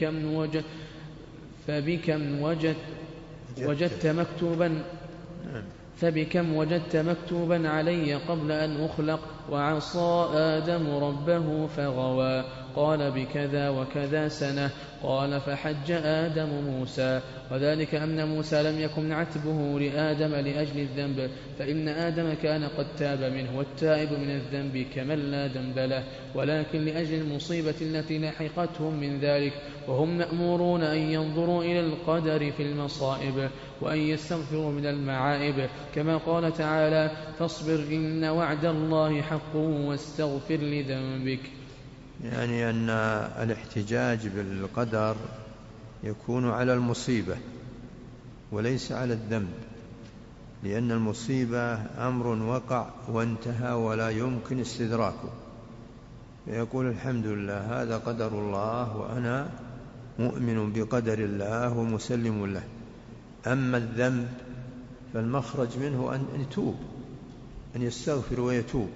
فبكم وجدت مكتوبا علي قبل أن أخلق؟ وعصى آدم ربه فغوى. قال: بكذا وكذا سنة. قال: فحج آدم موسى. وذلك أن موسى لم يكن عتبه لآدم لأجل الذنب، فإن آدم كان قد تاب منه، والتائب من الذنب كمن لا ذنب له، ولكن لأجل المصيبة التي لحقتهم من ذلك، وهم مأمورون أن ينظروا إلى القدر في المصائب وأن يستغفروا من المعائب، كما قال تعالى: فاصبر إن وعد الله حق واستغفر لذنبك. يعني أن الاحتجاج بالقدر يكون على المصيبة وليس على الذنب، لأن المصيبة أمر وقع وانتهى ولا يمكن استدراكه، فيقول الحمد لله هذا قدر الله وأنا مؤمن بقدر الله ومسلم له. أما الذنب فالمخرج منه أن يتوب، أن يستغفر ويتوب.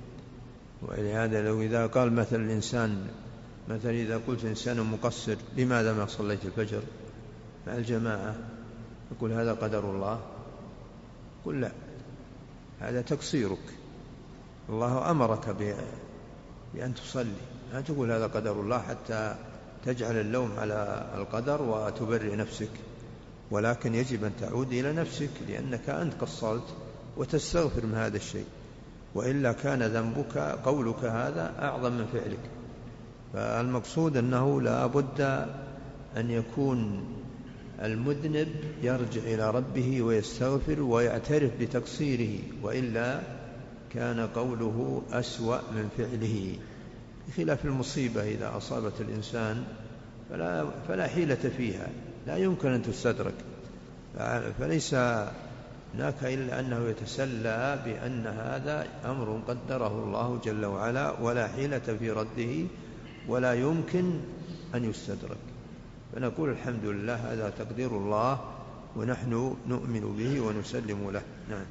ولهذا لو إذا قال مثل الإنسان، مثلا إذا قلت إنسان مقصر لماذا ما صليت الفجر مع الجماعة، يقول هذا قدر الله، قل لا، هذا تقصيرك، الله أمرك بأن تصلي، لا تقول هذا قدر الله حتى تجعل اللوم على القدر وتبرئ نفسك، ولكن يجب أن تعود إلى نفسك لأنك أنت قصرت وتستغفر من هذا الشيء، وإلا كان ذنبك قولك هذا أعظم من فعلك. فالمقصود أنه لا بد أن يكون المذنب يرجع إلى ربه ويستغفر ويعترف بتقصيره، وإلا كان قوله أسوأ من فعله، بخلاف المصيبة إذا أصابت الإنسان فلا حيلة فيها، لا يمكن أن تستدرك، فليس هناك إلا أنه يتسلى بأن هذا أمر قدره الله جل وعلا ولا حيلة في رده ولا يمكن أن يستدرك، فنقول الحمد لله هذا تقدير الله ونحن نؤمن به ونسلم له. نعم.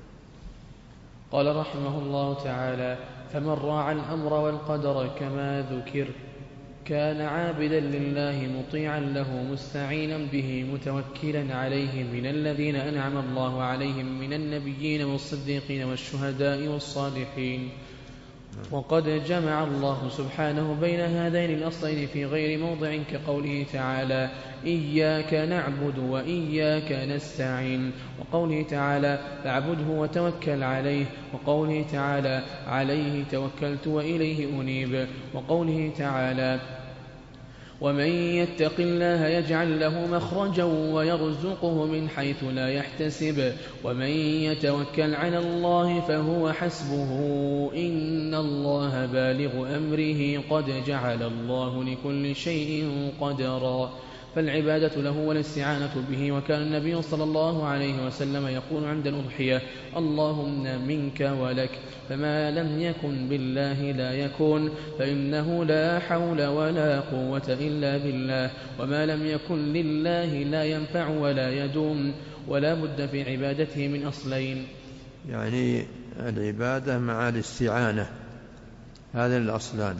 قال رحمه الله تعالى: فمن راعى الأمر والقدر كما ذكر كان عابدا لله مطيعا له مستعينا به متوكلا عليه من الذين أنعم الله عليهم من النبيين والصديقين والشهداء والصالحين. وقد جمع الله سبحانه بين هذين الأصلين في غير موضع كقوله تعالى: إياك نعبد وإياك نستعين، وقوله تعالى: فاعبده وتوكل عليه، وقوله تعالى: عليه توكلت وإليه أنيب، وقوله تعالى: ومن يتق الله يجعل له مخرجا ويرزقه من حيث لا يحتسب، ومن يتوكل على الله فهو حسبه إن الله بالغ أمره قد جعل الله لكل شيء قدرا. فالعبادة له والاستعانة به. وكان النبي صلى الله عليه وسلم يقول عند الأضحية: اللهم منك ولك، فما لم يكن بالله لا يكون، فإنه لا حول ولا قوة إلا بالله، وما لم يكن لله لا ينفع ولا يدوم، ولا بد في عبادته من أصلين، يعني العبادة مع الاستعانة، هذا الأصلان،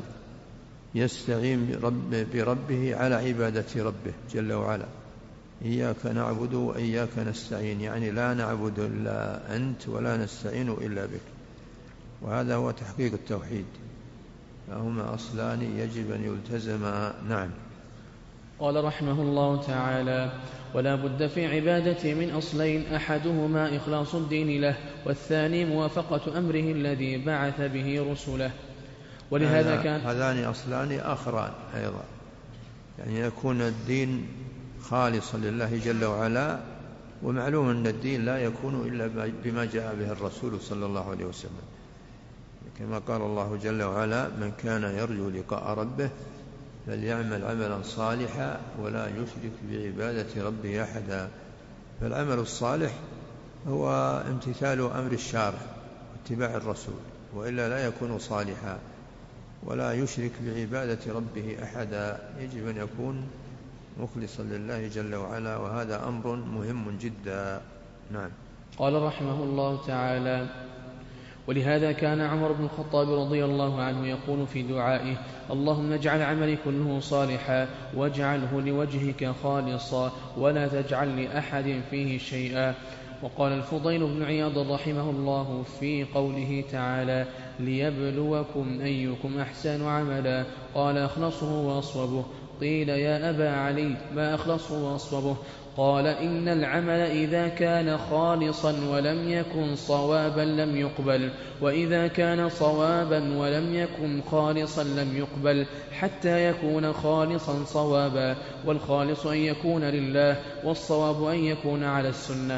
يستعين بربه على عبادة ربه جل وعلا. إياك نعبد وإياك نستعين، يعني لا نعبد إلا أنت ولا نستعين إلا بك، وهذا هو تحقيق التوحيد، فهما أصلان يجب أن يلتزما. نعم. قال رحمه الله تعالى: ولا بد في عبادته من أصلين، أحدهما إخلاص الدين له، والثاني موافقة أمره الذي بعث به رسله. ولهذا كان هذان أصلان آخران أيضا، يعني يكون الدين خالصا لله جل وعلا، ومعلوم أن الدين لا يكون إلا بما جاء به الرسول صلى الله عليه وسلم، كما قال الله جل وعلا: من كان يرجو لقاء ربه فليعمل عملا صالحا ولا يشرك بعبادة ربه أحدا. فالعمل الصالح هو امتثال أمر الشارع واتباع الرسول، وإلا لا يكون صالحا، ولا يشرك بعبادة ربه أحدا، يجب أن يكون مخلصا لله جل وعلا، وهذا أمر مهم جدا. نعم. قال رحمه الله تعالى: ولهذا كان عمر بن الخطاب رضي الله عنه يقول في دعائه: اللهم اجعل عملي كله صالحا واجعله لوجهك خالصا ولا تجعل لأحد فيه شيئا. وقال الفضيل بن عياض رحمه الله في قوله تعالى: ليبلوكم أيكم أحسن عملا، قال: أخلصه وأصوبه. قيل: يا أبا علي ما أخلصه وأصوبه؟ قال: إن العمل إذا كان خالصا ولم يكن صوابا لم يقبل، وإذا كان صوابا ولم يكن خالصا لم يقبل، حتى يكون خالصا صوابا، والخالص أن يكون لله، والصواب أن يكون على السنة.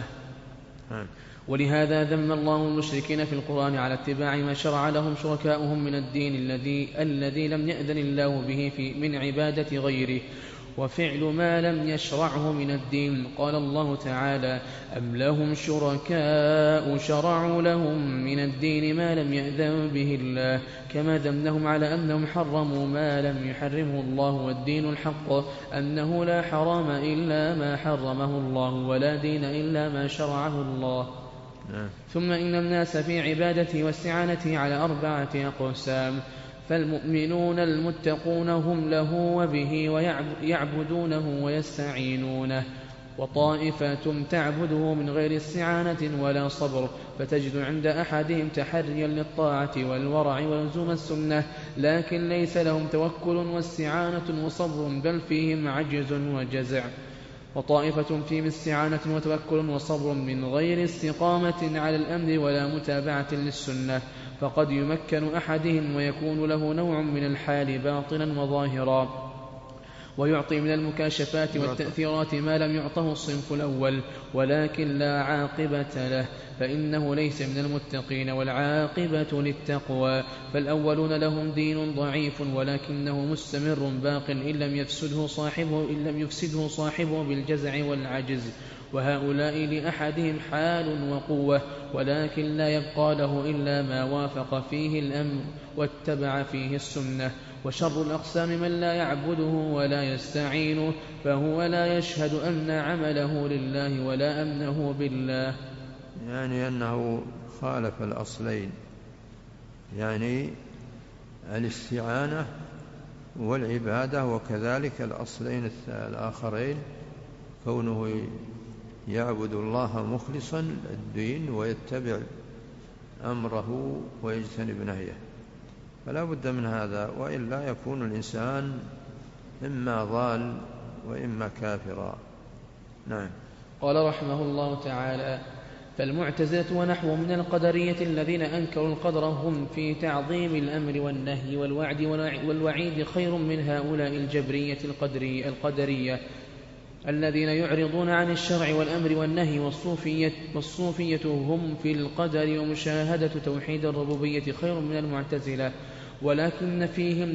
ولهذا ذم الله المشركين في القرآن على اتباع ما شرع لهم شركاؤهم من الدين الذي لم يأذن الله به من عبادة غيره. وفعل ما لم يشرعه من الدين. قال الله تعالى: أم لهم شركاء شرعوا لهم من الدين ما لم يأذن به الله، كما ذمهم على أنهم حرموا ما لم يحرمه الله. والدين الحق أنه لا حرام إلا ما حرمه الله، ولا دين إلا ما شرعه الله. ثم إن الناس في عبادته واستعانته على 4 أقسام: فالمؤمنون المتقون هم له وبه ويعبدونه ويستعينونه، وطائفة تعبده من غير استعانة ولا صبر، فتجد عند أحدهم تحريا للطاعة والورع ولزوم السنة، لكن ليس لهم توكل واستعانة وصبر، بل فيهم عجز وجزع. وطائفة فيهم استعانة وتوكل وصبر من غير استقامة على الأمر ولا متابعة للسنة، فقد يمكن أحدهم ويكون له نوع من الحال باطنا وظاهرا، ويعطي من المكاشفات والتأثيرات ما لم يعطه الصنف الأول، ولكن لا عاقبة له، فإنه ليس من المتقين، والعاقبة للتقوى. فالأولون لهم دين ضعيف ولكنه مستمر باق إن لم يفسده صاحبه بالجزع والعجز، وهؤلاء لأحدهم حال وقوة، ولكن لا يبقى له إلا ما وافق فيه الأمر واتبع فيه السنة. وشر الأقسام من لا يعبده ولا يستعينه، فهو لا يشهد أن عمله لله ولا أنه بالله، يعني أنه خالف الأصلين، يعني الاستعانة والعبادة، وكذلك الأصلين الآخرين، كونه يعبد الله مخلصا الدين ويتبع أمره ويجتنب نهيه، فلا بد من هذا، وإلا يكون الإنسان إما ضال وإما كافرا. نعم. قال رحمه الله تعالى: فالمعتزلة ونحو من القدرية الذين أنكروا القدر هم في تعظيم الأمر والنهي والوعد والوعيد خير من هؤلاء الجبرية القدرية الذين يعرضون عن الشرع والأمر والنهي. والصوفية هم في القدر ومشاهدة توحيد الربوبية خير من المعتزلة، ولكن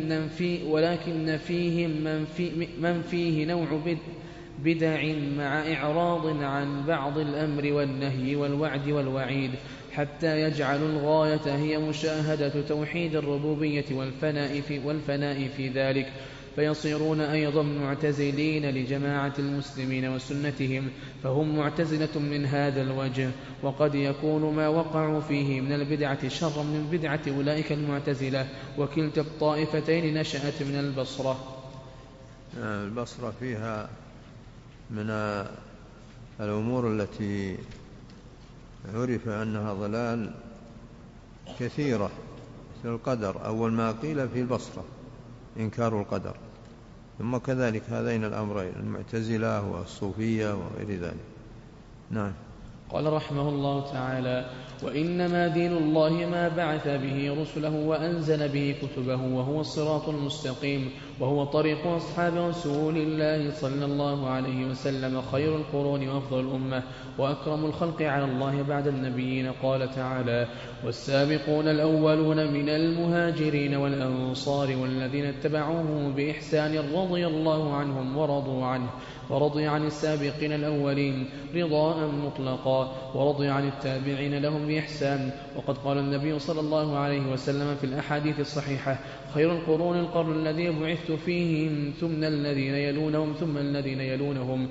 فيهم من فيه نوع بدع مع إعراض عن بعض الأمر والنهي والوعد والوعيد، حتى يجعل الغاية هي مشاهدة توحيد الربوبية والفناء في ذلك، فيصيرون أيضا معتزلين لجماعة المسلمين وسنتهم، فهم معتزلة من هذا الوجه. وقد يكون ما وقعوا فيه من البدعة شر من بدعة أولئك المعتزلة، وكلتا الطائفتين نشأت من البصرة. البصرة فيها من الأمور التي عرف أنها ضلال كثيرة، مثل القدر، أول ما قيل في البصرة إنكار القدر، ثم كذلك هذين الأمرين المعتزلة والصوفية وغير ذلك. نعم. قال رحمه الله تعالى: وإنما دين الله ما بعث به رسله وأنزل به كتبه، وهو الصراط المستقيم، وهو طريق أصحاب رسول الله صلى الله عليه وسلم خير القرون وأفضل الأمة وأكرم الخلق على الله بعد النبيين. قال تعالى: والسابقون الأولون من المهاجرين والأنصار والذين اتبعوهم بإحسان رضي الله عنهم ورضوا عنه، ورضي عن السابقين الأولين رضاء مطلقا، ورضي عن التابعين لهم بإحسان. وقد قال النبي صلى الله عليه وسلم في الأحاديث الصحيحة: خير القرون القرن الذي بعثت فيهم، ثم الذين يلونهم، ثم الذين يلونهم.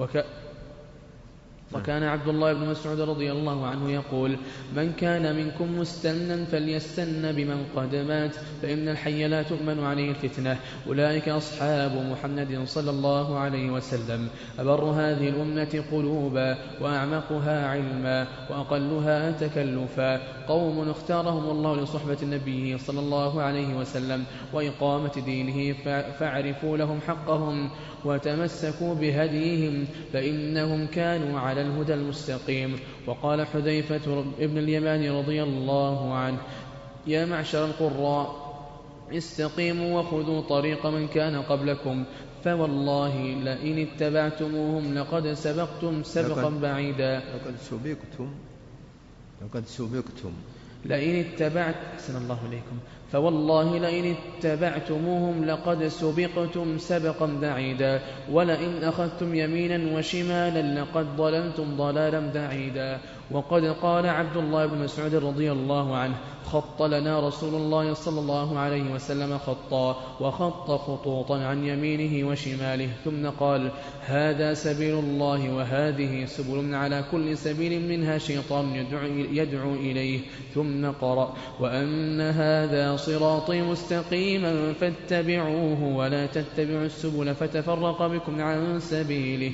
وكان عبد الله بن مسعود رضي الله عنه يقول: من كان منكم مستنا فليستن بمن قد مات، فإن الحي لا تؤمن عليه الفتنة. أولئك أصحاب محمد صلى الله عليه وسلم، أبر هذه الأمة قلوبا، وأعمقها علما، وأقلها تكلفا، قوم اختارهم الله لصحبة النبي صلى الله عليه وسلم وإقامة دينه، فاعرفوا لهم حقهم وتمسكوا بهديهم، فإنهم كانوا على الهدى المستقيم. وقال حذيفة ابن اليمان رضي الله عنه: يا معشر القراء، استقيموا وخذوا طريق من كان قبلكم، فوالله لئن اتبعتموهم لقد سبقتم سبقا بعيدا. لقد سبقتم. لئن اتبعت أحسن الله إليكم. فوالله لئن اتبعتموهم لقد سبقتم سبقا بعيدا ولئن أخذتم يمينا وشمالا لقد ضللتم ضلالا بعيدا. وقد قال عبد الله بن مسعود رضي الله عنه: خط لنا رسول الله صلى الله عليه وسلم خطا، وخط خطوطا عن يمينه وشماله، ثم قال: هذا سبيل الله وهذه سبل، على كل سبيل منها شيطان يدعو إليه، ثم قرأ: وأن هذا صراطي مستقيما فاتبعوه ولا تتبعوا السبل فتفرق بكم عن سبيله.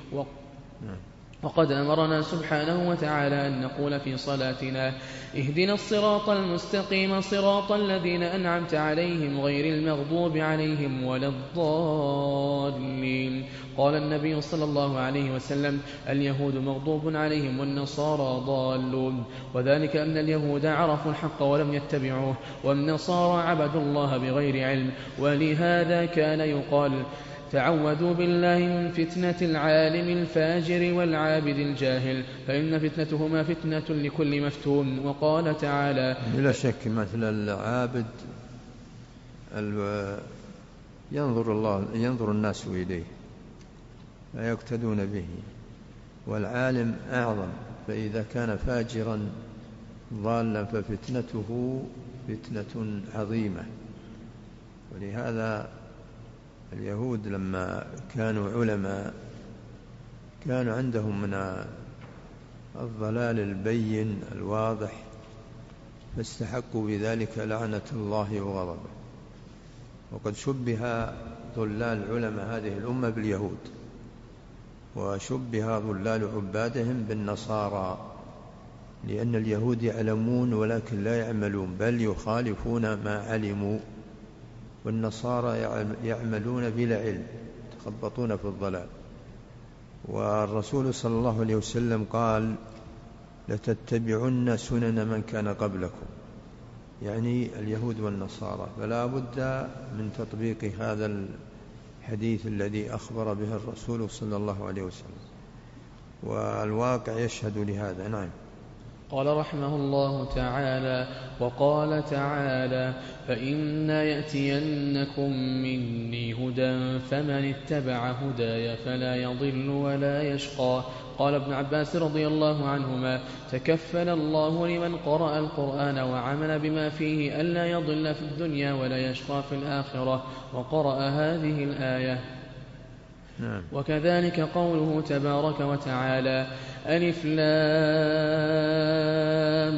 وقد أمرنا سبحانه وتعالى أن نقول في صلاتنا: اهدنا الصراط المستقيم صراط الذين أنعمت عليهم غير المغضوب عليهم ولا الضالين. قال النبي صلى الله عليه وسلم: اليهود مغضوب عليهم والنصارى ضالون. وذلك أن اليهود عرفوا الحق ولم يتبعوه، والنصارى عبدوا الله بغير علم. ولهذا كان يقال: تعوذوا بالله من فتنة العالم الفاجر والعابد الجاهل، فإن فتنتهما فتنة لكل مفتون. وقال تعالى: بلا شك مثل العابد ينظر الناس إليه فيقتدون به، والعالم أعظم، فإذا كان فاجرا ضالا ففتنته فتنة عظيمة. ولهذا اليهود لما كانوا علماء كانوا عندهم من الضلال البين الواضح، فاستحقوا بذلك لعنة الله وغضبه. وقد شبه ضلال علماء هذه الأمة باليهود، وشبه ضلال عبادهم بالنصارى، لأن اليهود يعلمون ولكن لا يعملون، بل يخالفون ما علموا، والنصارى يعملون بلا علم، يتخبطون في الضلال. والرسول صلى الله عليه وسلم قال: لتتبعن سنن من كان قبلكم، يعني اليهود والنصارى. فلا بد من تطبيق هذا الحديث الذي أخبر به الرسول صلى الله عليه وسلم، والواقع يشهد لهذا. نعم. قال رحمه الله تعالى: وقال تعالى: فإما يأتينكم مني هدى فمن اتبع هداي فلا يضل ولا يشقى. قال ابن عباس رضي الله عنهما: تكفل الله لمن قرأ القرآن وعمل بما فيه ألا يضل في الدنيا ولا يشقى في الآخرة. وقرأ هذه الآية. وكذلك قوله تبارك وتعالى: ألف لام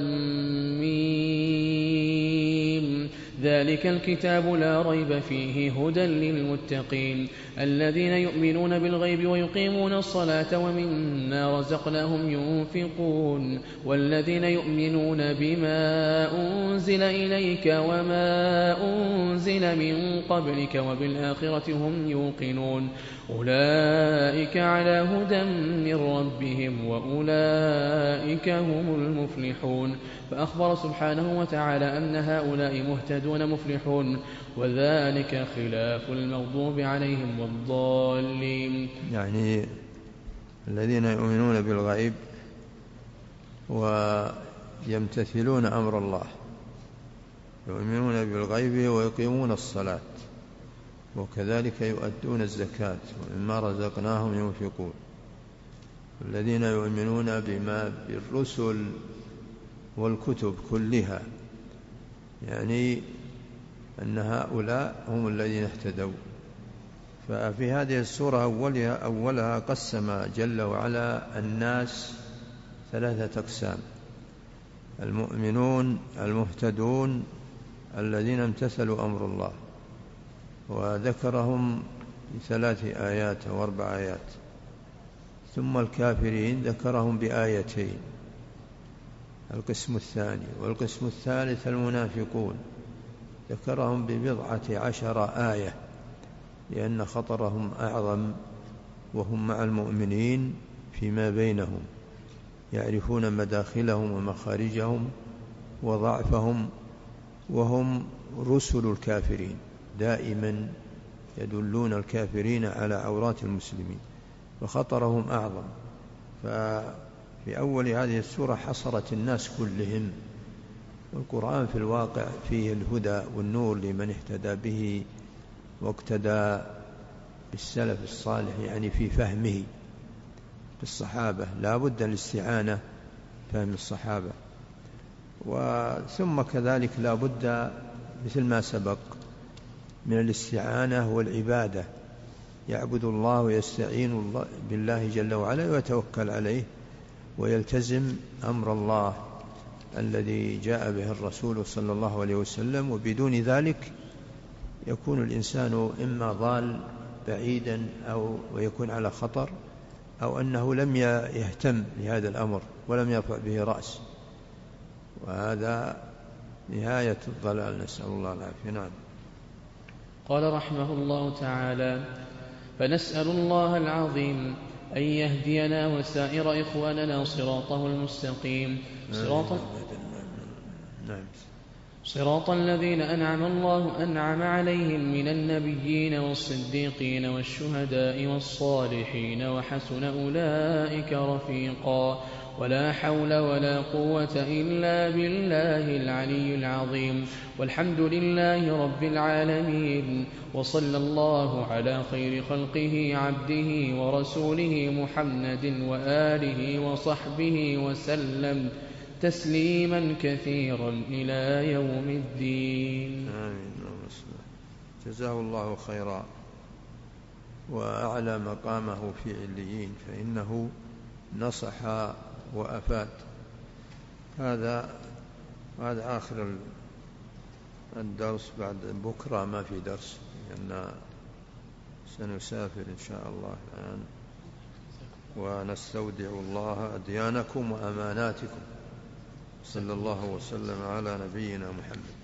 ميم ذلك الكتاب لا ريب فيه هدى للمتقين الذين يؤمنون بالغيب ويقيمون الصلاة ومما رزقناهم ينفقون والذين يؤمنون بما أنزل إليك وما أنزل من قبلك وبالآخرة هم يوقنون أولئك على هدى من ربهم وأولئك هم المفلحون. فأخبر سبحانه وتعالى أن هؤلاء مهتدون مفلحون، وذلك خلاف المغضوب عليهم والضالين. يعني الذين يؤمنون بالغيب ويمتثلون أمر الله، يؤمنون بالغيب ويقيمون الصلاة، وكذلك يؤدون الزكاة ومما رزقناهم ينفقون. الذين يؤمنون بما بالرسل والكتب كلها، يعني أن هؤلاء هم الذين اهتدوا. ففي هذه السورة أولها قسم جل وعلا الناس ثلاثة أقسام: المؤمنون المهتدون الذين امتثلوا أمر الله، وذكرهم بثلاث آيات أو 4 آيات. ثم الكافرين ذكرهم بآيتين، القسم الثاني. والقسم الثالث المنافقون ذكرهم ب12 آية، لأن خطرهم أعظم، وهم مع المؤمنين فيما بينهم، يعرفون مداخلهم ومخارجهم وضعفهم، وهم رسل الكافرين، دائما يدلون الكافرين على عورات المسلمين، فخطرهم أعظم. ففي أول هذه السورة حصرت الناس كلهم، والقرآن في الواقع فيه الهدى والنور لمن اهتدى به واقتدى بالسلف الصالح، يعني في فهمه. بالصحابة لا بد الاستعانة فهم الصحابة، ثم كذلك لا بد مثل ما سبق من الاستعانة والعبادة، يعبد الله ويستعين بالله جل وعلا ويتوكل عليه ويلتزم أمر الله الذي جاء به الرسول صلى الله عليه وسلم. وبدون ذلك يكون الإنسان إما ضال بعيدا ويكون على خطر، أو أنه لم يهتم بهذا الأمر ولم يرفع به رأس، وهذا نهاية الضلال، نسأل الله العافية. نعم. قال رحمه الله تعالى: فنسأل الله العظيم أن يهدينا وسائر إخواننا صراطه المستقيم، صراط الذين أنعم عليهم من النبيين والصديقين والشهداء والصالحين وحسن أولئك رفيقا. ولا حول ولا قوة إلا بالله العلي العظيم. والحمد لله رب العالمين، وصلى الله على خير خلقه عبده ورسوله محمد وآله وصحبه وسلم تسليما كثيرا إلى يوم الدين. آمين. جزاه الله خيرا وأعلى مقامه في عليين، فإنه نصح وأفاد. هذا آخر الدرس، بعد بكرة ما في درس لأن سنسافر إن شاء الله الآن، ونستودع الله أديانكم وأماناتكم. صلى الله وسلم على نبينا محمد.